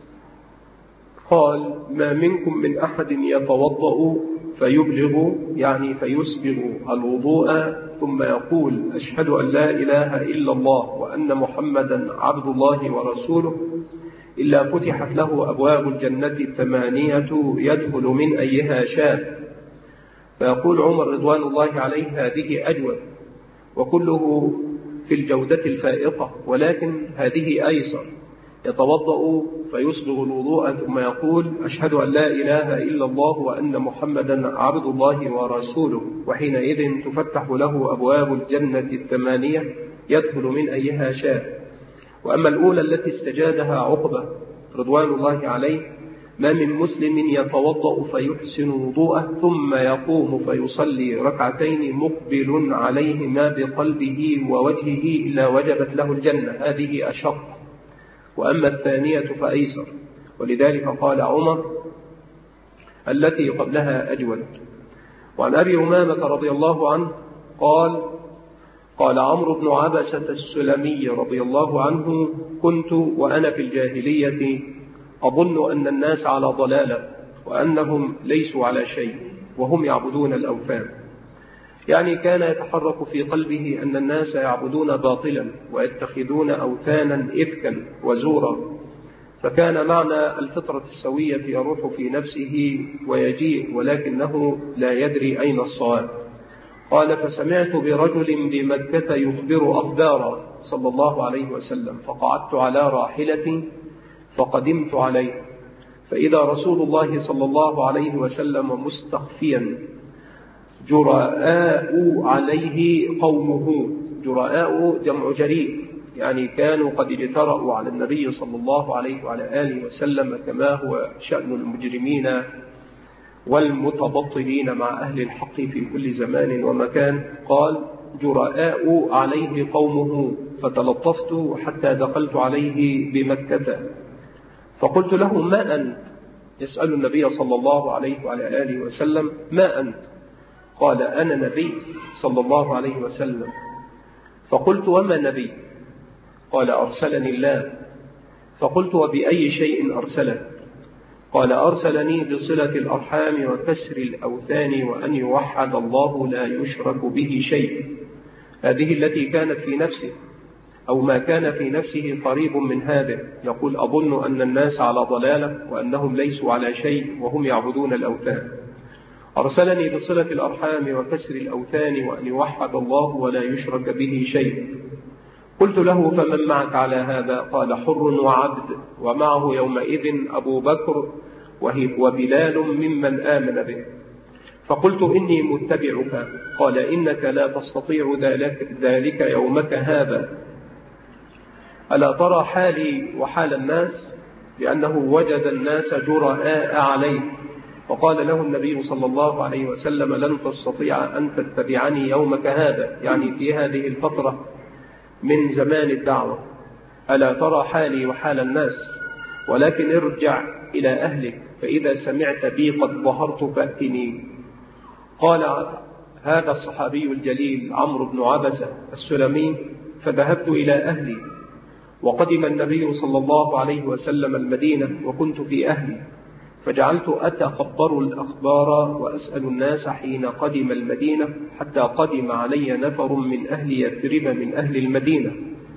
قال ما منكم من أحد يتوضأ فيبلغ يعني فيسبغ الوضوء ثم يقول أشهد أن لا إله إلا الله وأن محمدا عبد الله ورسوله إلا فتحت له أبواب الجنة 8 يدخل من أيها شاء. فيقول عمر رضوان الله عليه هذه أجود، وكله في الجودة الفائقة، ولكن هذه أيسر، يتوضأ فيسبغ الوضوء ثم يقول أشهد أن لا إله إلا الله وأن محمدا عبد الله ورسوله، وحينئذ تفتح له أبواب الجنة 8 يدخل من أيها شاء. وأما الأولى التي استجادها عقبة رضوان الله عليه ما من مسلم يتوضأ فيحسن وضوءه ثم يقوم فيصلي ركعتين مقبل عليهما بقلبه ووجهه إلا وجبت له الجنة، هذه أشق، وأما الثانية فأيسر، ولذلك قال عمر التي قبلها أجود. وعن أبي أمامة رضي الله عنه قال عمرو بن عبسة السلمي رضي الله عنه كنت وأنا في الجاهلية أظن أن الناس على ضلالة وأنهم ليسوا على شيء وهم يعبدون الأوثان، يعني كان يتحرك في قلبه أن الناس يعبدون باطلا ويتخذون أوثانا إفكا وزورا، فكان معنى الفطرة السوية يروح في نفسه ويجيء ولكنه لا يدري أين الصواب. قال فسمعت برجل بمكة يخبر أخبارا صلى الله عليه وسلم، فقعدت على راحلتي فقدمت عليه، فإذا رسول الله صلى الله عليه وسلم مستخفيا جراء عليه قومه، جراء جمع جريء، يعني كانوا قد اجترأوا على النبي صلى الله عليه وعلى آله وسلم كما هو شأن المجرمين والمتبطلين مع أهل الحق في كل زمان ومكان. قال جراء عليه قومه، فتلطفت حتى دخلت عليه بمكة فقلت له ما أنت؟ يسأل النبي صلى الله عليه وعلى آله وسلم ما أنت؟ قال أنا نبي صلى الله عليه وسلم. فقلت وما نبي؟ قال أرسلني الله. فقلت وبأي شيء أرسلك؟ قال أرسلني بصلة الأرحام وكسر الأوثان وأن يوحد الله لا يشرك به شيء. هذه التي كانت في نفسه أو ما كان في نفسه قريب من هذا، يقول أظن أن الناس على ضلالة وأنهم ليسوا على شيء وهم يعبدون الأوثان. أرسلني بصلة الأرحام وكسر الأوثان وأن يوحد الله ولا يشرك به شيء. قلت له فمن معك على هذا؟ قال حر وعبد، ومعه يومئذ أبو بكر وبلال ممن آمن به. فقلت إني متبعك. قال إنك لا تستطيع ذلك يومك هذا. ألا ترى حالي وحال الناس؟ لأنه وجد الناس جرآء عليه. وقال له النبي صلى الله عليه وسلم لن تستطيع أن تتبعني يومك هذا، يعني في هذه الفترة من زمان الدعوة. ألا ترى حالي وحال الناس؟ ولكن ارجع إلى أهلك، فإذا سمعت بي قد ظهرت فأتني. قال هذا الصحابي الجليل عمرو بن عبسة السلمي: فذهبت إلى أهلي، وقدم النبي صلى الله عليه وسلم المدينة وكنت في أهلي، فجعلت أتخبر الأخبار وأسأل الناس حين قدم المدينة، حتى قدم علي نفر من أهل يثرب من أهل المدينة،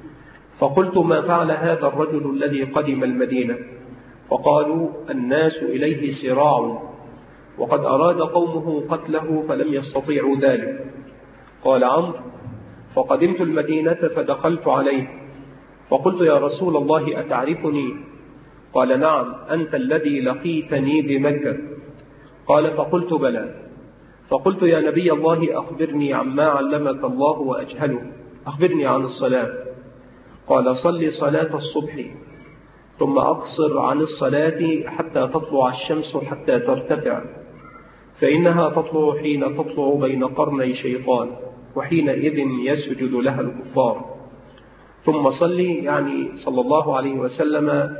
فقلت ما فعل هذا الرجل الذي قدم المدينة؟ فقالوا الناس إليه سراع، وقد أراد قومه قتله فلم يستطيعوا ذلك. قال عمرو: فقدمت المدينة فدخلت عليه، فقلت يا رسول الله أتعرفني؟ قال نعم، أنت الذي لقيتني بمكة. قال فقلت بلى. فقلت يا نبي الله أخبرني عما علمك الله وأجهله، أخبرني عن الصلاة. قال صل صلاة الصبح، ثم أقصر عن الصلاة حتى تطلع الشمس حتى ترتفع، فإنها تطلع حين تطلع بين قرني شيطان، وحينئذ يسجد لها الكفار. ثم صلي، يعني صلى الله عليه وسلم،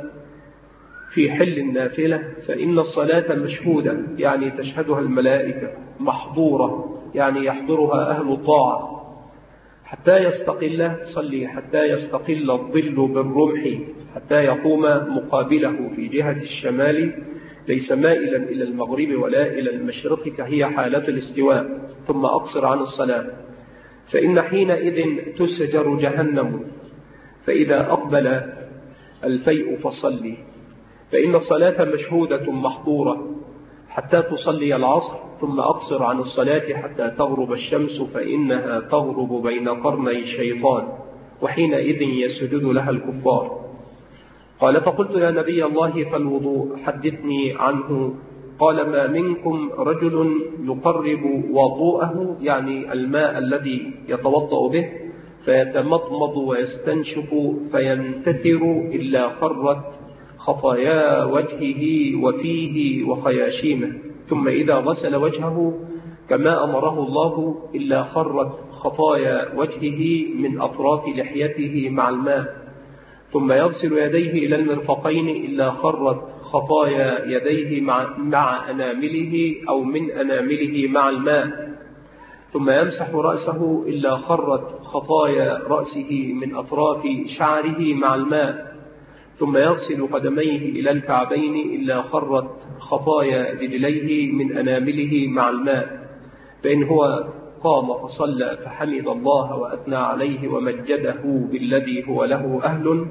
في حل النافلة، فإن الصلاة مشهودة، يعني تشهدها الملائكة، محظورة، يعني يحضرها أهل الطاعة. حتى يستقل، صلي حتى يستقل الظل بالرمح، حتى يقوم مقابله في جهة الشمال، ليس مائلا إلى المغرب ولا إلى المشرق كهي حالة الاستواء. ثم أقصر عن الصلاة، فإن حينئذ تسجر جهنم، فإذا أقبل الفيء فصلي، فإن الصلاة مشهودة محظورة، حتى تصلي العصر. ثم أقصر عن الصلاة حتى تغرب الشمس، فإنها تغرب بين قرني الشيطان، وحينئذ يسجد لها الكفار. قال فقلت يا نبي الله فالوضوء حدثني عنه. قال ما منكم رجل يقرب وضوءه، يعني الماء الذي يتوضأ به، فيتمضمض ويستنشق فينتثر، إلا خرت خطايا وجهه وفيه وخياشيمه، ثم إذا غسل وجهه كما أمره الله إلا خرت خطايا وجهه من أطراف لحيته مع الماء، ثم يغسل يديه إلى المرفقين إلا خرت خطايا يديه مع أنامله أو من أنامله مع الماء، ثم يمسح رأسه إلا خرت خطايا رأسه من أطراف شعره مع الماء، ثم يغسل قدميه إلى الكعبين إلا خرت خطايا رجليه من أنامله مع الماء. فإن هو قام فصلى فحمد الله وأثنى عليه ومجده بالذي هو له أهل،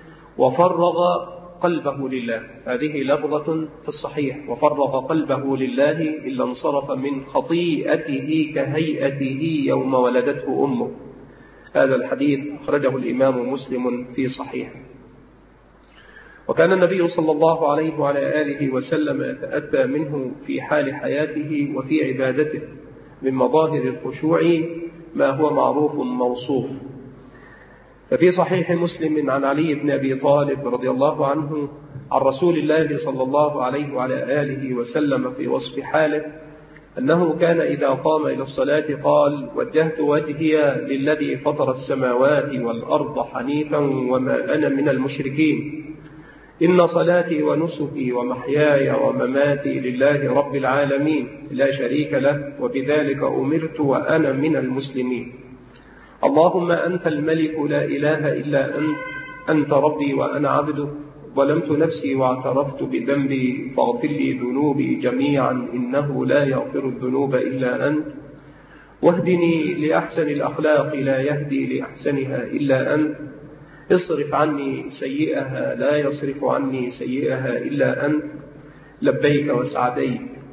وفرغ قلبه لله، هذه لفظة في الصحيح، وفرغ قلبه لله إلا انصرف من خطيئته كهيئته يوم ولدته أمه. هذا الحديث أخرجه الإمام مسلم في صحيحه. وكان النبي صلى الله عليه وعلى آله وسلم يتأتى منه في حال حياته وفي عبادته من مظاهر الخشوع ما هو معروف موصوف. ففي صحيح مسلم عن علي بن أبي طالب رضي الله عنه عن رسول الله صلى الله عليه وعلى آله وسلم في وصف حاله أنه كان إذا قام إلى الصلاة قال وجهت وجهي للذي فطر السماوات والأرض حنيفا وما أنا من المشركين، إن صلاتي ونسكي ومحياي ومماتي لله رب العالمين لا شريك له وبذلك أمرت وأنا من المسلمين. اللهم أنت الملك لا إله إلا أنت ربي وأنا عبدك، ظلمت نفسي واعترفت بذنبي فاغفر لي ذنوبي جميعا إنه لا يغفر الذنوب إلا أنت، واهدني لأحسن الأخلاق لا يهدي لأحسنها إلا أنت، اصرف عني سيئها لا يصرف عني سيئها إلا أنت، لبيك وسعديك،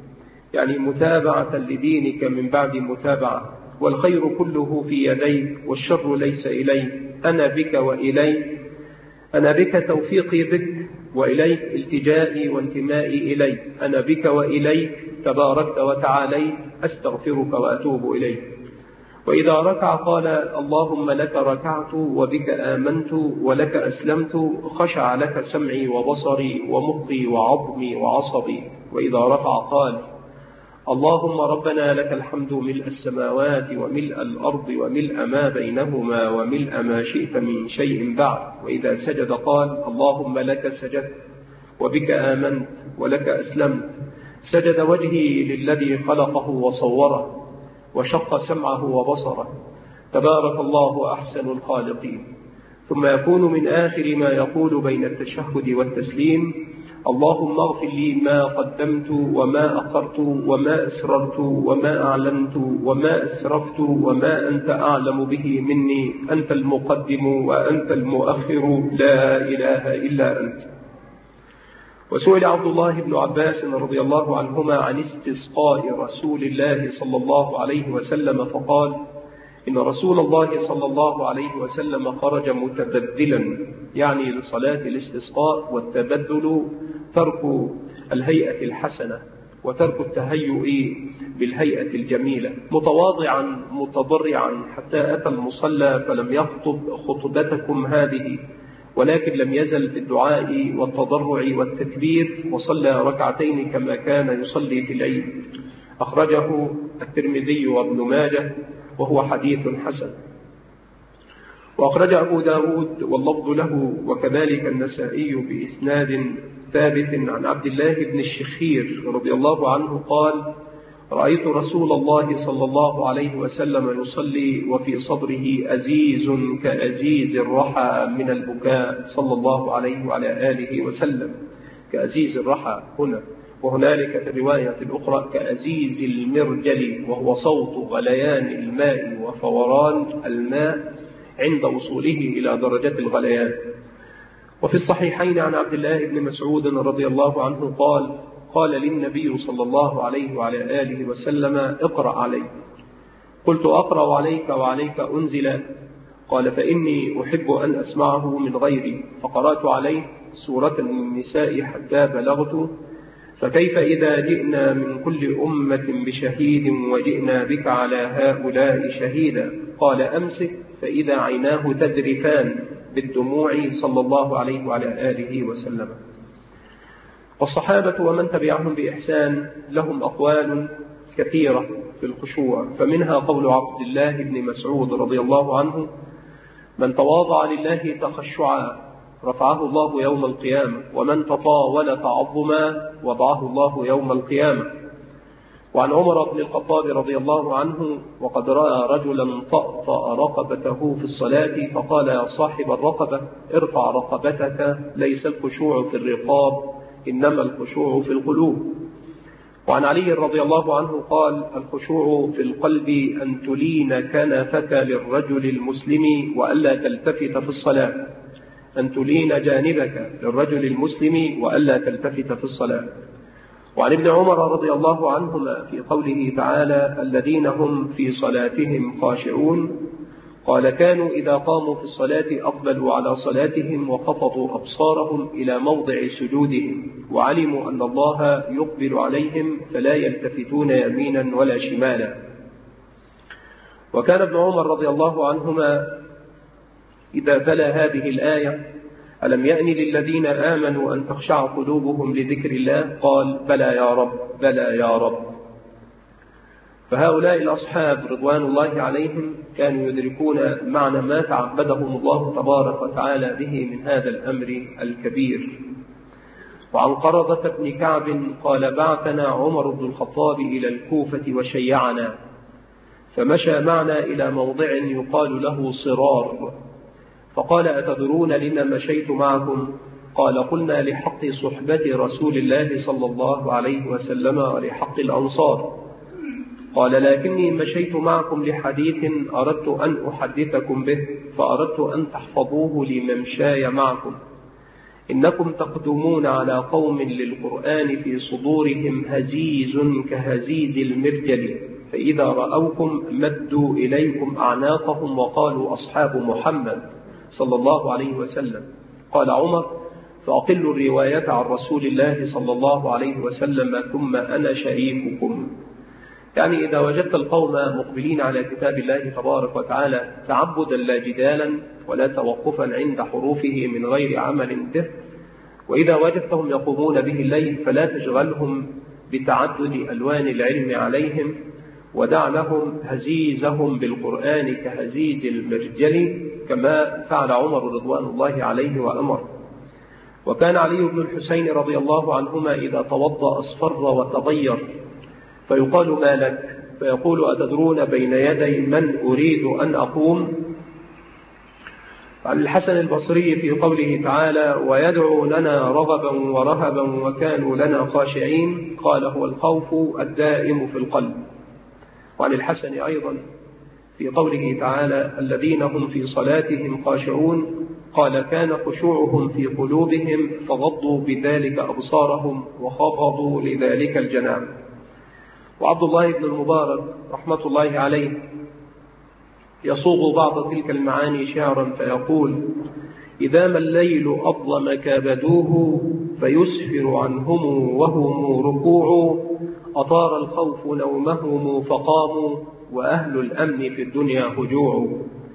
يعني متابعة لدينك من بعد متابعة. والخير كله في يديك والشر ليس إليك. أنا بك وإليك، أنا بك توفيقي بك، وإليك التجائي وانتمائي إليك. أنا بك وإليك تباركت وتعاليت، أستغفرك وأتوب إليك. وإذا ركع قال اللهم لك ركعت وبك آمنت ولك أسلمت، خشع لك سمعي وبصري ومخي وعظمي وعصبي. وإذا رفع قال اللهم ربنا لك الحمد ملء السماوات وملء الأرض وملء ما بينهما وملء ما شئت من شيء بعد. وإذا سجد قال اللهم لك سجدت وبك آمنت ولك أسلمت. سجد وجهي للذي خلقه وصوره وشق سمعه وبصره، تبارك الله أحسن الخالقين. ثم يكون من آخر ما يقول بين التشهد والتسليم اللهم اغفر لي ما قدمت وما أخرت وما أسررت وما أعلنت وما أسرفت وما أنت أعلم به مني، أنت المقدم وأنت المؤخر، لا إله إلا أنت. وسئل عبد الله بن عباس رضي الله عنهما عن استسقاء رسول الله صلى الله عليه وسلم فقال إن رسول الله صلى الله عليه وسلم خرج متبدلا، يعني لصلاة الاستسقاء. والتبدل ترك الهيئة الحسنة وترك التهيؤ بالهيئة الجميلة، متواضعا متضرعا حتى أتى المصلى فلم يخطب خطبتكم هذه، ولكن لم يزل في الدعاء والتضرع والتكبير، وصلى ركعتين كما كان يصلي في العيد. أخرجه الترمذي وابن ماجه وهو حديث حسن. وأخرج أبو داود واللفظ له وكذلك النسائي بإسناد ثابت عن عبد الله بن الشخير رضي الله عنه قال رأيت رسول الله صلى الله عليه وسلم يصلي وفي صدره أزيز كأزيز الرحى من البكاء صلى الله عليه وعلى آله وسلم. كأزيز الرحى هنا، وهنالك في الرواية الأخرى كأزيز المرجل، وهو صوت غليان الماء وفوران الماء عند وصوله إلى درجة الغليان. وفي الصحيحين عن عبد الله بن مسعود رضي الله عنه قال للنبي صلى الله عليه وعلى آله وسلم اقرأ علي. قلت أقرأ عليك وعليك أنزل؟ قال فإني أحب أن أسمعه من غيري. فقرأت عليه سورة النساء حتى بلغت فكيف إذا جئنا من كل أمة بشهيد وجئنا بك على هؤلاء شهيدا. قال أمسك، فإذا عيناه تذرفان بالدموع صلى الله عليه وعلى آله وسلم. والصحابة ومن تبعهم بإحسان لهم أقوال كثيرة في الخشوع، فمنها قول عبد الله بن مسعود رضي الله عنه من تواضع لله تخشعا رفعه الله يوم القيامة، ومن تطاول تعظما وضعه الله يوم القيامة. وعن عمر بن الخطاب رضي الله عنه وقد رأى رجلا طأطأ رقبته في الصلاة فقال يا صاحب الرقبة ارفع رقبتك، ليس الخشوع في الرقاب إنما الخشوع في القلوب. وعن علي رضي الله عنه قال الخشوع في القلب أن تلين كنفك للرجل المسلم وألا تلتفت في الصلاة، أن تلين جانبك للرجل المسلم وألا تلتفت في الصلاة. وعن ابن عمر رضي الله عنهما في قوله تعالى الذين هم في صلاتهم خاشعون قال كانوا إذا قاموا في الصلاة أقبلوا على صلاتهم وخفضوا أبصارهم إلى موضع سجودهم، وعلموا أن الله يقبل عليهم فلا يلتفتون يمينا ولا شمالا. وكان ابن عمر رضي الله عنهما إذا تلا هذه الآية ألم يأن للذين آمنوا أن تخشع قلوبهم لذكر الله قال بلى يا رب بلى يا رب. فهؤلاء الأصحاب رضوان الله عليهم كانوا يدركون معنى ما تعبدهم الله تبارك وتعالى به من هذا الأمر الكبير. وعن قرظة بن كعب قال بعثنا عمر بن الخطاب إلى الكوفة وشيعنا، فمشى معنا إلى موضع يقال له صرار، فقال أتدرون لما مشيت معكم؟ قال قلنا لحق صحبة رسول الله صلى الله عليه وسلم ولحق الأنصار. قال لكني مشيت معكم لحديث أردت أن أحدثكم به، فأردت أن تحفظوه لممشاي معكم. إنكم تقدمون على قوم للقرآن في صدورهم هزيز كهزيز المرجل، فإذا رأوكم مدوا إليكم أعناقهم وقالوا أصحاب محمد صلى الله عليه وسلم. قال عمر: فأقلوا الرواية عن رسول الله صلى الله عليه وسلم ثم أنا شريككم. يعني إذا وجدت القوم مقبلين على كتاب الله تبارك وتعالى تعبدا لا جدالا ولا توقفا عند حروفه من غير عمل به، وإذا وجدتهم يقومون به الليل فلا تشغلهم بتعدد ألوان العلم عليهم، ودع لهم هزيزهم بالقرآن كهزيز المرجل كما فعل عمر رضوان الله عليه وأمر. وكان علي بن الحسين رضي الله عنهما إذا توضأ أصفر وتغير، فيقال: ما لك؟ فيقول: أتدرون بين يدي من أريد أن أقوم؟ عن الحسن البصري في قوله تعالى: ويدعو لنا رغبا ورهبا وكانوا لنا خاشعين، قال: هو الخوف الدائم في القلب. وعن الحسن أيضا في قوله تعالى: الذين هم في صلاتهم خاشعون، قال: كان خشوعهم في قلوبهم فغضوا بذلك أبصارهم وخفضوا لذلك الجنان. وعبد الله بن المبارك رحمة الله عليه يصوغ بعض تلك المعاني شعرا فيقول: إذا ما الليل أظلم كابدوه فيسفر عنهم وهم ركوع، أطار الخوف نومهم فقاموا وأهل الأمن في الدنيا هجوع.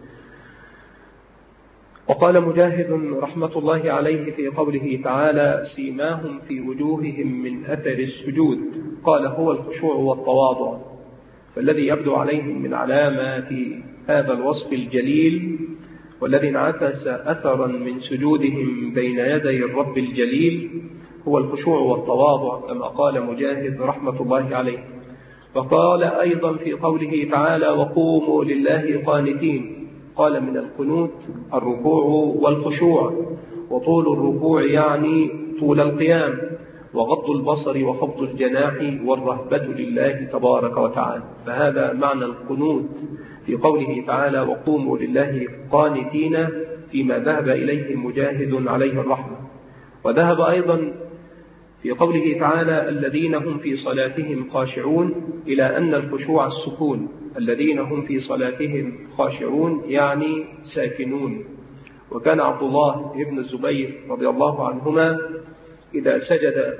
وقال مجاهد رحمة الله عليه في قوله تعالى: سيماهم في وجوههم من أثر السجود، قال: هو الخشوع والتواضع. فالذي يبدو عليهم من علامات هذا الوصف الجليل والذي انعكس أثرا من سجودهم بين يدي الرب الجليل هو الخشوع والتواضع، كما قال مجاهد رحمة الله عليه. وقال أيضا في قوله تعالى: وقوموا لله قانتين، قال: من القنوت الركوع والخشوع، وطول الركوع يعني طول القيام، وغض البصر وخفض الجناح والرهبة لله تبارك وتعالى. فهذا معنى القنوت في قوله تعالى: وقوموا لله قانتين، فيما ذهب إليه مجاهد عليه الرحمة. وذهب أيضا في قوله تعالى: الذين هم في صلاتهم خاشعون، إلى أن الخشوع السكون، الذين هم في صلاتهم خاشعون يعني ساكنون. وكان عبد الله بن الزبير رضي الله عنهما إذا سجد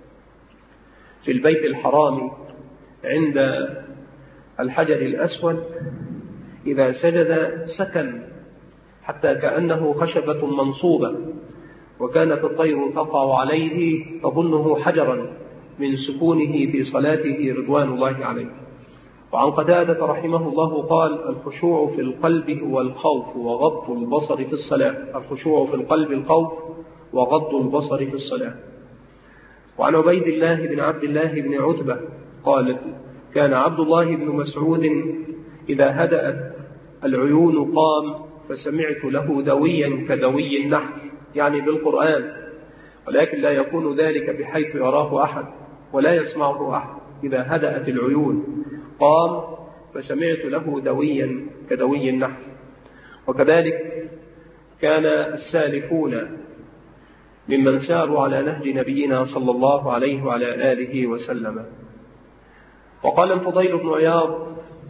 في البيت الحرام عند الحجر الأسود إذا سجد سكن حتى كأنه خشبة منصوبة، وكانت الطير تقع عليه تظنه حجرا من سكونه في صلاته رضوان الله عليه. وعن قتادة رحمه الله قال: الخشوع في القلب هو الخوف وغض البصر في الصلاة. الخشوع في القلب الخوف وغض البصر في الصلاة. وعن عبيد الله بن عبد الله بن عتبة قال: كان عبد الله بن مسعود إذا هدأت العيون قام، فسمعت له دويا كدوي النحل، يعني بالقرآن، ولكن لا يكون ذلك بحيث يراه أحد ولا يسمعه أحد. إذا هدأت العيون قام، فسمعت له دويا كدوي النحل. وكذلك كان السالفون ممن ساروا على نهج نبينا صلى الله عليه وعلى آله وسلم. وقال الفضيل بن عياض: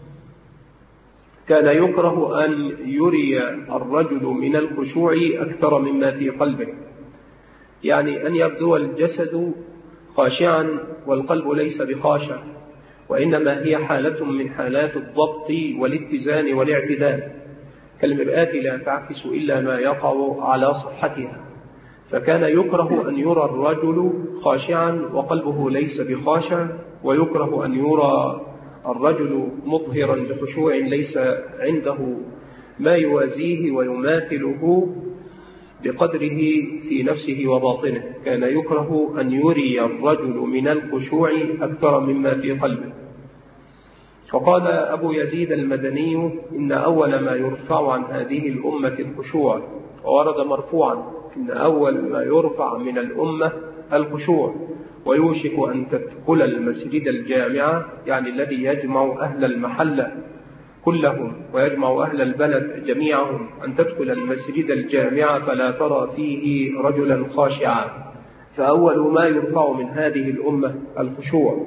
كان يكره أن يري الرجل من الخشوع أكثر مما في قلبه، يعني أن يبدو الجسد خاشعا والقلب ليس بخاشع، وإنما هي حالة من حالات الضبط والاتزان والاعتدال، كالمرآة لا تعكس إلا ما يقع على صفحتها. فكان يكره أن يرى الرجل خاشعا وقلبه ليس بخاشع، ويكره أن يرى الرجل مظهرا بخشوع ليس عنده ما يوازيه ويماثله بقدره في نفسه وباطنه. كان يكره أن يري الرجل من الخشوع أكثر مما في قلبه. وقال أبو يزيد المدني: إن أول ما يرفع عن هذه الأمة الخشوع. وورد مرفوعا: إن أول ما يرفع من الأمة الخشوع، ويوشك أن تدخل المسجد الجامع، يعني الذي يجمع أهل المحلة كلهم ويجمع أهل البلد جميعهم أن تدخل المسجد الجامع فلا ترى فيه رجلا خاشعا، فأول ما يرفع من هذه الأمة الخشوع.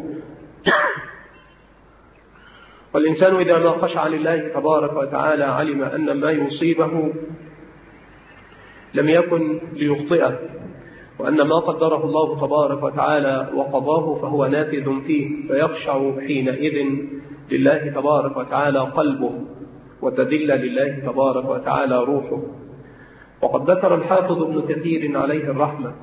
والإنسان إذا ما خشع لله تبارك وتعالى علم أن ما يصيبه لم يكن ليخطئه، وأن ما قدره الله تبارك وتعالى وقضاه فهو نافذ فيه، فيخشع حينئذ لله تبارك وتعالى قلبه، وتذل لله تبارك وتعالى روحه. وقد ذكر الحافظ ابن كثير عليه الرحمة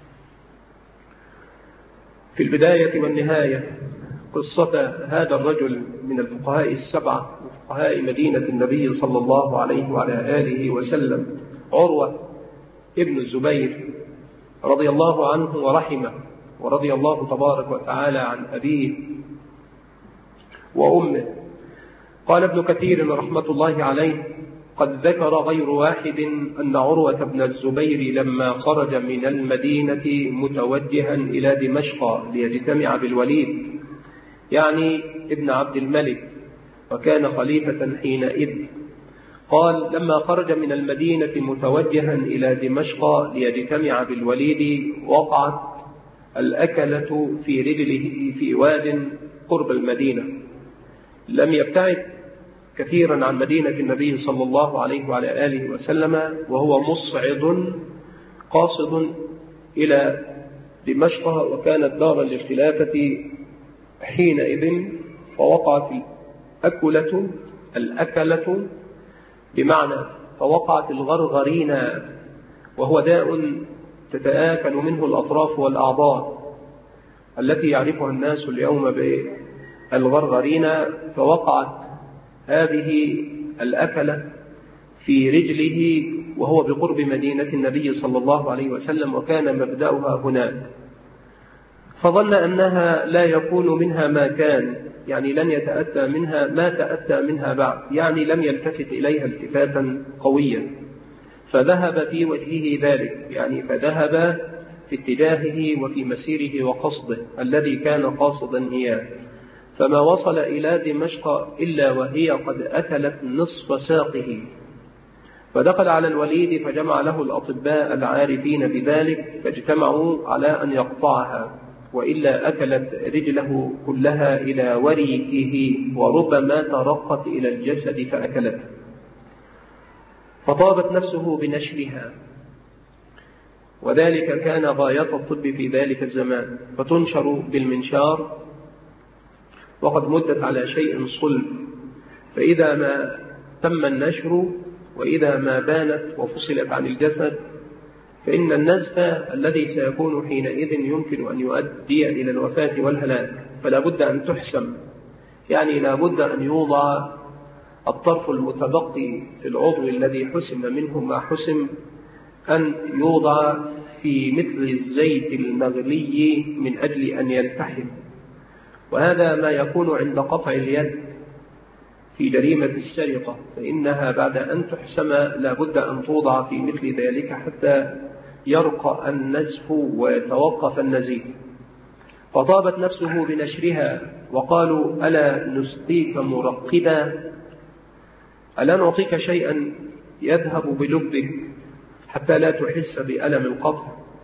في البداية والنهاية قصة هذا الرجل من الفقهاء السبعة وفقهاء مدينة النبي صلى الله عليه وعلى آله وسلم، عروة ابن الزبير رضي الله عنه ورحمه، ورضي الله تبارك وتعالى عن أبيه وأمه. قال ابن كثير رحمة الله عليه: قد ذكر غير واحد أن عروة بن الزبير لما خرج من المدينة متوجها إلى دمشق ليجتمع بالوليد، يعني ابن عبد الملك، وكان خليفة حينئذ، قال: لما خرج من المدينة متوجها إلى دمشق ليجتمع بالوليد وقعت الأكلة في رجله في واد قرب المدينة، لم يبتعد كثيرا عن مدينة النبي صلى الله عليه وعلى آله وسلم، وهو مصعد قاصد إلى دمشق، وكانت دارا للخلافة حينئذ. فوقعت الأكلة بمعنى فوقعت الغرغرين، وهو داء تتآكل منه الأطراف والأعضاء التي يعرفها الناس اليوم بالغرغرين. فوقعت هذه الأكلة في رجله وهو بقرب مدينة النبي صلى الله عليه وسلم، وكان مبدأها هناك، فظن أنها لا يكون منها ما كان، يعني لن يتأتى منها ما تأتى منها بعد، يعني لم يلتفت إليها التفاتا قويا، فذهب في وجهه ذلك، يعني فذهب في اتجاهه وفي مسيره وقصده الذي كان قاصدا إياه، فما وصل إلى دمشق إلا وهي قد أكلت نصف ساقه. فدخل على الوليد فجمع له الأطباء العارفين بذلك، فاجتمعوا على أن يقطعها، وإلا أكلت رجله كلها إلى وريكه، وربما ترقت إلى الجسد فأكلته. فطابت نفسه بنشرها، وذلك كان غاية الطب في ذلك الزمان، فتنشر بالمنشار وقد مدت على شيء صلب، فإذا ما تم النشر وإذا ما بانت وفصلت عن الجسد، فإن النزف الذي سيكون حينئذ يمكن أن يؤدي إلى الوفاة والهلاك، فلا بد أن تحسم، يعني لا بد أن يوضع الطرف المتبقي في العضو الذي حسم منه ما حسم، أن يوضع في مثل الزيت المغلي من أجل أن يلتحم. وهذا ما يكون عند قطع اليد في جريمة السرقة، فإنها بعد أن تحسم لا بد أن توضع في مثل ذلك حتى يرقى النزف ويتوقف النزيف. فطابت نفسه بنشرها، وقالوا: ألا نسقيك مرقبا؟ ألا نعطيك شيئا يذهب بلبك حتى لا تحس بألم القطع،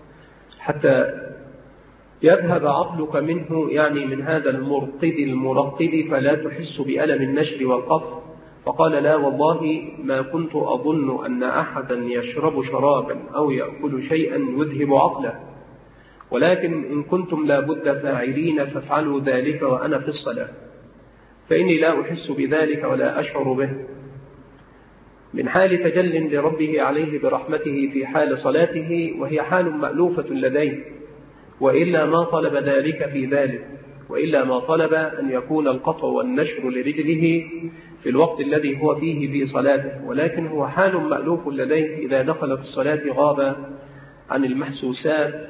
حتى يذهب عقلك منه، يعني من هذا المرقد فلا تحس بألم النشر والقطع؟ فقال: لا والله ما كنت أظن أن أحدا يشرب شرابا أو يأكل شيئا يذهب عقله، ولكن إن كنتم لا بد فاعلين فافعلوا ذلك وأنا في الصلاة، فإني لا أحس بذلك ولا أشعر به، من حال تجل لربه عليه برحمته في حال صلاته، وهي حال مألوفة لديه، وإلا ما طلب ذلك في ذلك، وإلا ما طلب أن يكون القطع والنشر لرجله في الوقت الذي هو فيه في صلاته، ولكن هو حال مألوف لديه، إذا دخل في الصلاة غاب عن المحسوسات،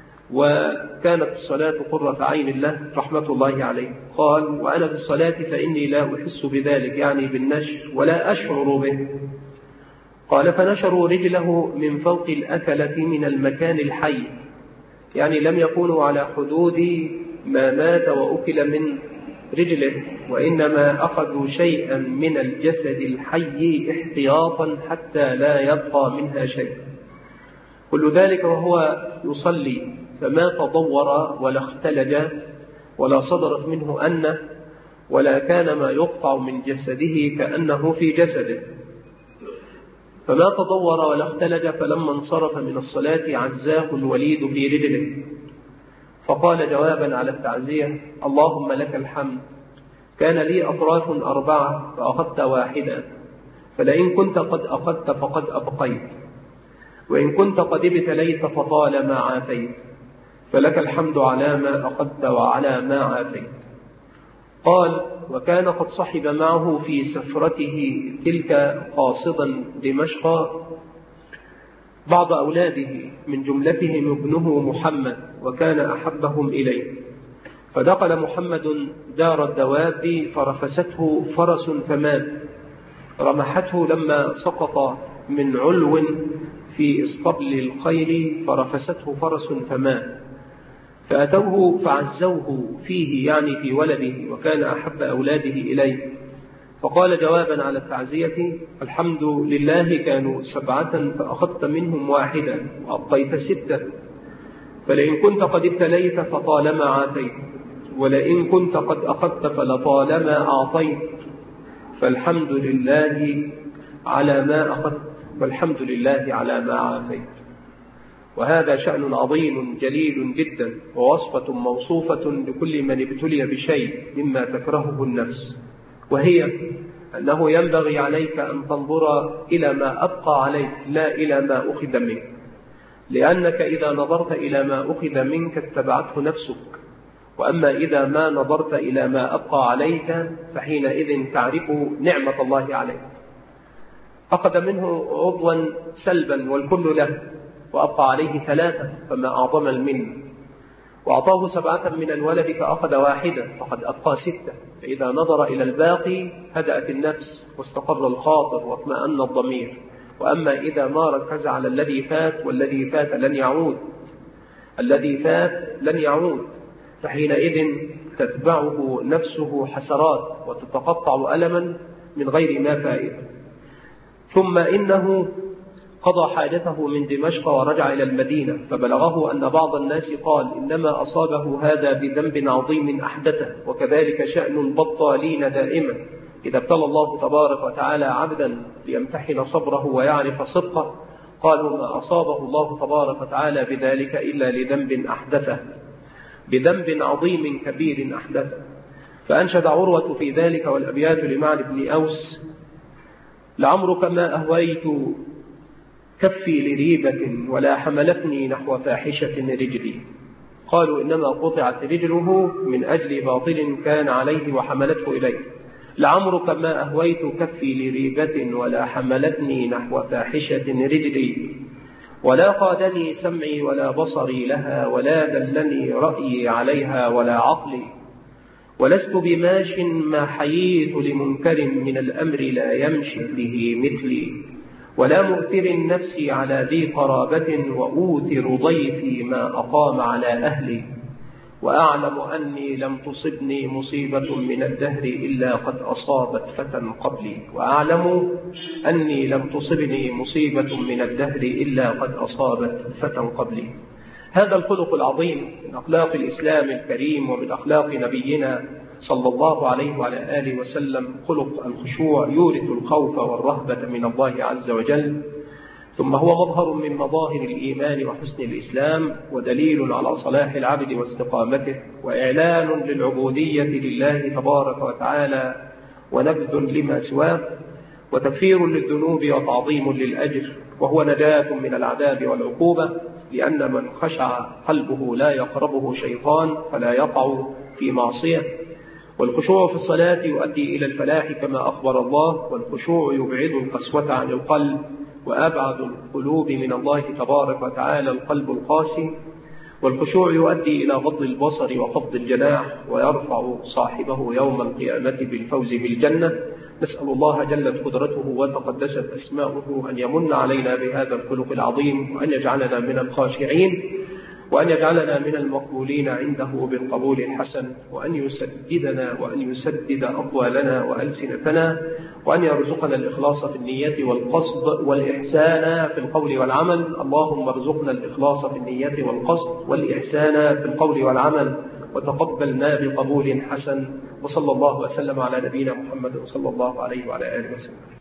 وكانت الصلاة قرة عين له رحمة الله عليه. قال: وأنا في الصلاة فإني لا أحس بذلك، يعني بالنشر، ولا أشعر به. قال: فنشروا رجله من فوق الأكلة من المكان الحي، يعني لم يكونوا على حدود ما مات وأكل من رجله، وإنما أخذوا شيئا من الجسد الحي احتياطا حتى لا يبقى منها شيء. كل ذلك وهو يصلي، فما تضور ولا اختلج ولا صدرت منه أنه، ولا كان ما يقطع من جسده كأنه في جسده. فما تضور ولا اختلج. فلما انصرف من الصلاة عزاه الوليد في رجله، فقال جوابا على التعزية: اللهم لك الحمد، كان لي أطراف 4 فأخذت واحدا، فلئن كنت قد أخذت فقد أبقيت، وإن كنت قد ابتليت فطالما عافيت، فلك الحمد على ما أخذت وعلى ما عافيت. قال: وكان قد صحب معه في سفرته تلك قاصدا دمشق بعض أولاده، من جملتهم ابنه محمد، وكان أحبهم إليه. فدخل محمد دار الدواب فرفسته فرس فمات، رمحته لما سقط من علو في اسطبل الخيل فرفسته فرس فمات، فأتوه فعزوه فيه، يعني في ولده، وكان أحب أولاده إليه. فقال جوابا على التعزية: الحمد لله، كانوا 7 فأخذت منهم واحدا وأبقيت 6، فلئن كنت قد ابتليت فطالما عافيت، ولئن كنت قد أخذت فلطالما أعطيت، فالحمد لله على ما أخذت، والحمد لله على ما عافيت. وهذا شأن عظيم جليل جدا، ووصفة موصوفة لكل من ابتلي بشيء مما تكرهه النفس، وهي أنه ينبغي عليك أن تنظر إلى ما أبقى عليك لا إلى ما أخذ منك، لأنك إذا نظرت إلى ما أخذ منك اتبعته نفسك، وأما إذا ما نظرت إلى ما أبقى عليك فحينئذ تعرف نعمة الله عليك. أخذ منه عضوا سلبا والكل له، وأبقى عليه 3 فما أعظم المن، وأعطاه 7 من الولد فأخذ واحدا فقد أبقى 6. فإذا نظر إلى الباقي هدأت النفس واستقر الخاطر واطمأن الضمير. وأما إذا ما ركز على الذي فات، والذي فات لن يعود، الذي فات لن يعود، فحينئذ تتبعه نفسه حسرات وتتقطع ألما من غير ما فائدة. ثم إنه قضى حاجته من دمشق ورجع إلى المدينة، فبلغه أن بعض الناس قال: إنما أصابه هذا بذنب عظيم أحدثه. وكذلك شأن البطالين دائما، إذا ابتلى الله تبارك وتعالى عبدا ليمتحن صبره ويعرف صدقه، قالوا: ما أصابه الله تبارك وتعالى بذلك إلا لذنب أحدثه، بذنب عظيم كبير أحدثه. فأنشد عروة في ذلك والأبيات لمعن بن أوس: لعمرك ما أهويت كفي لريبة، ولا حملتني نحو فاحشة رجلي. قالوا: إنما قطعت رجله من أجل باطل كان عليه وحملته إليه. لعمرك ما أهويت كفي لريبة، ولا حملتني نحو فاحشة رجلي، ولا قادني سمعي ولا بصري لها، ولا دلني رأيي عليها ولا عقلي، ولست بماش ما حييت لمنكر من الأمر لا يمشي به مثلي، ولا مؤثر النفس على ذي قرابة، وأوثر ضيفي ما أقام على أهلي، وأعلم أني لم تصبني مصيبة من الدهر إلا قد أصابت فتى قبلي، وأعلم أني لم تصبني مصيبة من الدهر إلا قد أصابت فتى قبلي. هذا الخلق العظيم من أخلاق الإسلام الكريم ومن أخلاق نبينا صلى الله عليه وعلى آله وسلم خلق الخشوع، يورث الخوف والرهبة من الله عز وجل، ثم هو مظهر من مظاهر الإيمان وحسن الإسلام، ودليل على صلاح العبد واستقامته، وإعلان للعبودية لله تبارك وتعالى، ونبذ لما سواه، وتكفير للذنوب وتعظيم للأجر، وهو نجاة من العذاب والعقوبة، لأن من خشع قلبه لا يقربه شيطان فلا يقع في معصية. والخشوع في الصلاة يؤدي إلى الفلاح كما أخبر الله، والخشوع يبعد القسوة عن القلب، وأبعد القلوب من الله تبارك وتعالى القلب القاسي. والخشوع يؤدي إلى غض البصر وخفض الجناح، ويرفع صاحبه يوم القيامة بالفوز بالجنة. نسأل الله جلت قدرته وتقدست أسماؤه أن يمن علينا بهذا الخلق العظيم، وأن يجعلنا من الخاشعين، وأن يجعلنا من المقبولين عنده بالقبول الحسن، وأن يسددنا وأن يسدد أقوالنا وألسنتنا، وأن يرزقنا الإخلاص في النية والقصد والإحسان في القول والعمل. اللهم ارزقنا الإخلاص في النية والقصد والإحسان في القول والعمل، وتقبلنا بقبول حسن. وصلى الله وسلم على نبينا محمد صلى الله عليه وعلى آله وسلم.